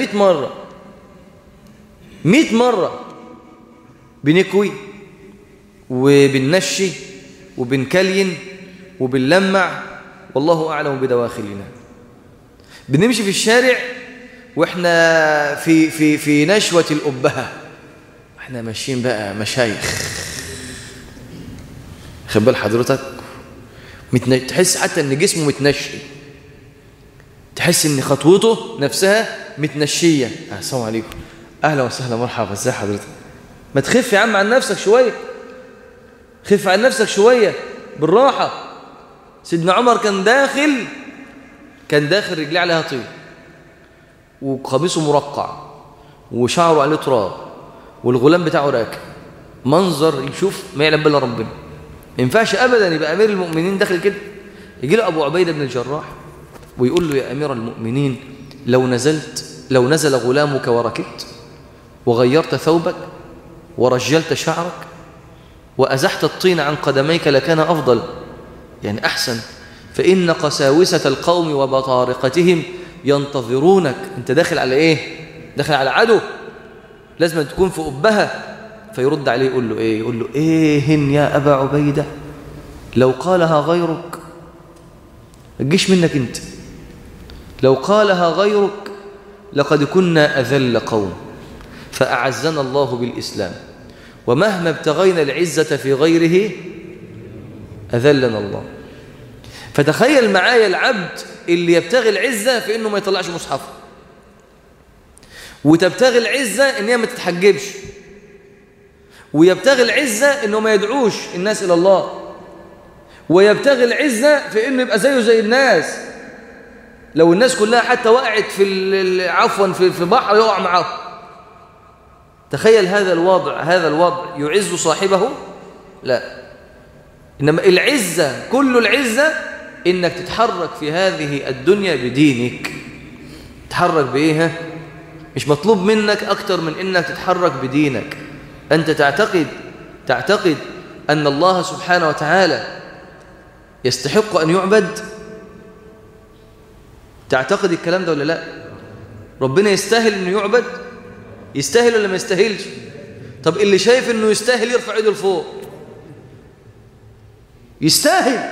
100 مرة بنكوي وبننشي وبنكلين وبنلمع، والله أعلم بدواخلنا. بنمشي في الشارع وإحنا في نشوة الأبهة، إحنا ماشيين بقى مشايخ، خد بال حضرتك، تحس حتى ان جسمه متنشي، تحس ان خطوته نفسها متنشيه. السلام عليكم، اهلا وسهلا مرحبا، ازي حضرتك؟ ما تخف يا عم عن نفسك شويه، خف عن نفسك شويه بالراحه. سيدنا عمر كان داخل رجليه عليها طين، وقميصه مرقع، وشعره عليه تراب، والغلام بتاعه راكب، منظر يشوف ما يعلم بالله ربنا. ما ينفعش ابدا يبقى امير المؤمنين داخل كده. يجي له ابو عبيده بن الجراح ويقول له: يا امير المؤمنين، لو نزل غلامك وركبت وغيرت ثوبك ورجلت شعرك وازحت الطين عن قدميك لكان افضل، يعني احسن، فان قساوسه القوم وبطارقتهم ينتظرونك. انت داخل على ايه؟ داخل على عدو، لازم تكون في قبها. فيرد عليه يقول له ايه؟ يقول له: ايه يا ابا عبيده، لو قالها غيرك ما تجيش منك انت، لو قالها غيرك لقد كنا اذل قوم فاعزنا الله بالاسلام، ومهما ابتغينا العزه في غيره اذلنا الله. فتخيل معايا العبد اللي يبتغي العزه في انه ما يطلعش مصحفه، وتبتغي العزه ان هي ما تتحجبش، ويبتغي العزة إنه ما يدعوش الناس إلى الله، ويبتغي العزة في إنه يبقى زيه زي الناس. لو الناس كلها حتى وقعت في بحر يقع معه. تخيل هذا الوضع يعز صاحبه؟ لا. إنما العزة، كل العزة إنك تتحرك في هذه الدنيا بدينك. تتحرك بإيه؟ مش مطلوب منك أكتر من إنك تتحرك بدينك. أنت تعتقد أن الله سبحانه وتعالى يستحق أن يعبد؟ تعتقد الكلام ده ولا لا؟ ربنا يستاهل أنه يعبد؟ يستاهل ولا ما يستاهلش؟ طب اللي شايف أنه يستاهل يرفع يده لفوق. يستاهل،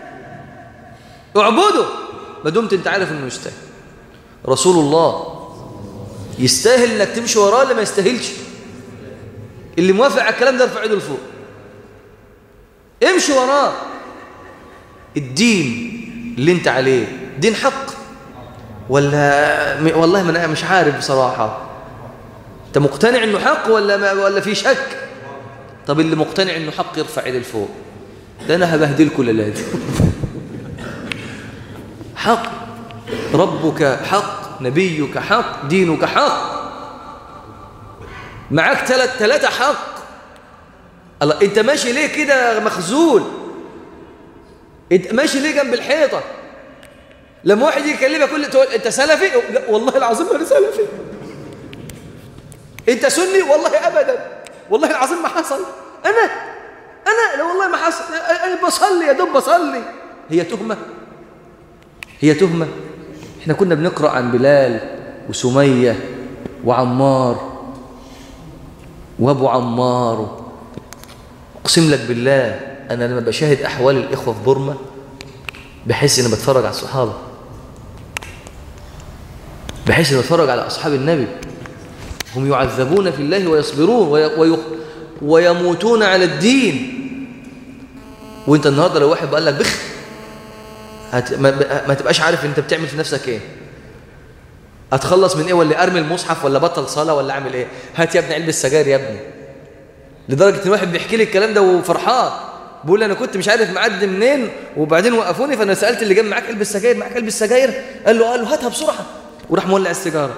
اعبده ما دمت أنت عارف أنه يستاهل. رسول الله يستاهل أنك تمشي وراه ولا ما يستاهلش؟ اللي موافق على الكلام ده يرفع يده لفوق، امشي وراه. الدين اللي انت عليه دين حق والله ما انا مش عارف بصراحه. انت مقتنع انه حق ولا في شك؟ طب اللي مقتنع انه حق يرفع يده لفوق. ده انا هبهدلكم للهدي. حق، ربك حق، نبيك حق، دينك حق، معاك ثلاثة حق. الله، انت ماشي ليه كده مخزول؟ انت ماشي ليه جنب الحيطة؟ لما واحد يكلمك يقول تقول انت سلفي؟ لا والله العظيم انا سلفي. انت سني؟ والله ابدا، والله العظيم ما حصل. انا لا والله ما حصل، انا بصلي يا دوب بصلي. هي تهمة. احنا كنا بنقرأ عن بلال وسمية وعمار وابو عمار. اقسم لك بالله انا لما بشاهد احوال الاخوه في بورما بحس اني بتفرج على الصحابه، بحس اني بتفرج على اصحاب النبي. هم يعذبون في الله ويصبرون ويموتون على الدين. وانت النهارده لو واحد قال لك بخ ما تبقاش عارف انت بتعمل في نفسك ايه. هتخلص من ايه؟ ولا ارمي المصحف ولا بطل صلاه ولا اعمل ايه؟ هات يا ابني علبه السجاير يا ابني. لدرجه ان واحد بيحكي لي الكلام ده وفرحان، بيقول لي انا كنت مش عارف معدي منين وبعدين وقفوني، فانا سالت اللي جنب معاك علبه السجاير؟ معاك علبه السجاير؟ قال له هاتها بسرعه، وراح مولع السيجاره.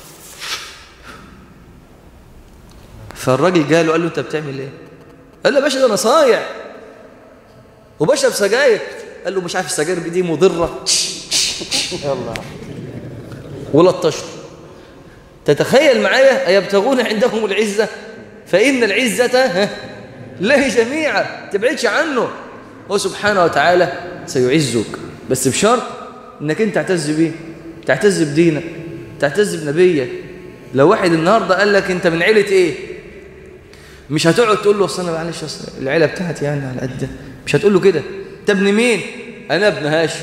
فالراجل قال له انت بتعمل ايه؟ قال له يا باشا ده انا صايع وبشرب سجاير. قال له مش عارف السجاير دي مضره. يلا ولطشت. تتخيل معايا أيبتغون عندهم العزة فإن العزة لله جميعا، تبعدش عنه. هو سبحانه وتعالى سيعزك، بس بشرط انك انت تعتز بيه، تعتز بدينك، تعتز بنبيك. لو واحد النهارده قال لك انت من عيلة ايه، مش هتقعد تقول له اصل انا معلش اصل العيله بتاعتي يعني على قد، مش هتقول له كده. انت ابن مين؟ انا ابن هاشم.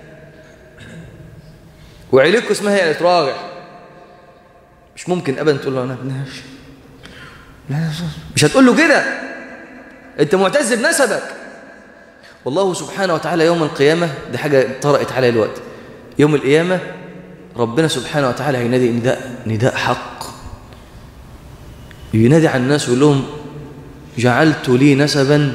وعيلتكم اسمها عيله راغع. مش ممكن ابدا تقول له انا ابن هاشم، لا مش هتقول له كده. انت معتز بنسبك. والله سبحانه وتعالى يوم القيامة، دي حاجة طرقت عليها الوقت، يوم القيامة ربنا سبحانه وتعالى هينادي نداء حق، ينادي على الناس ويقول لهم جعلت لي نسبا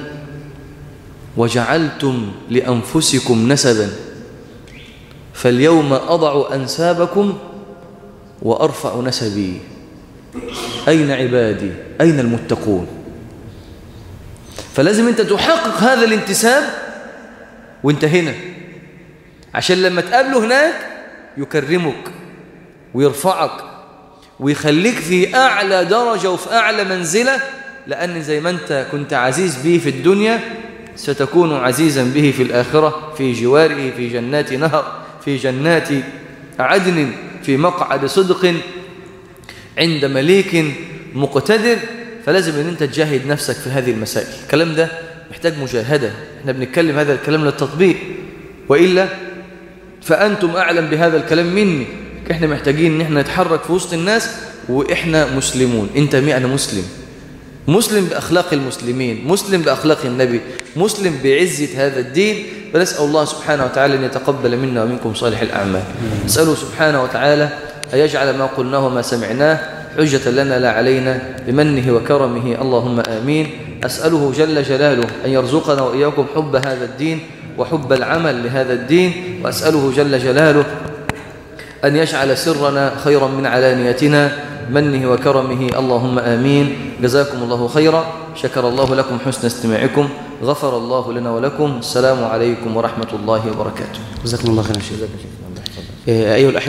وجعلتم لأنفسكم نسبا فاليوم أضع أنسابكم وأرفع نسبي. أين عبادي؟ أين المتقون؟ فلازم أنت تحقق هذا الانتساب وانت هنا، عشان لما تقابله هناك يكرمك ويرفعك ويخليك في أعلى درجة وفي أعلى منزلة، لأن زي ما أنت كنت عزيز به في الدنيا ستكون عزيزا به في الآخرة، في جواره، في جنات نهر، في جنات عدن، في مقعد صدق عند مليك مقتدر. فلازم أن أنت تجاهد نفسك في هذه المسائل. الكلام ده محتاج مجاهدة، احنا بنتكلم هذا الكلام للتطبيق، وإلا فأنتم أعلم بهذا الكلام مني. احنا محتاجين ان احنا نتحرك في وسط الناس واحنا مسلمون. انت أنا مسلم، مسلم بأخلاق المسلمين، مسلم بأخلاق النبي، مسلم بعزة هذا الدين. فنسأل الله سبحانه وتعالى أن يتقبل منا ومنكم صالح الأعمال. نسأله سبحانه وتعالى أن يجعل ما قلناه وما سمعناه حجة لنا لا علينا بمنه وكرمه، اللهم آمين. أسأله جل جلاله أن يرزقنا وإياكم حب هذا الدين وحب العمل لهذا الدين، وأسأله جل جلاله أن يجعل سرنا خيرا من علانيتنا منه وكرمه، اللهم آمين. جزاكم الله خيرا، شكر الله لكم حسن استماعكم، غفر الله لنا ولكم. السلام عليكم ورحمة الله وبركاته. جزاكم الله خيرا. أيها الأحبة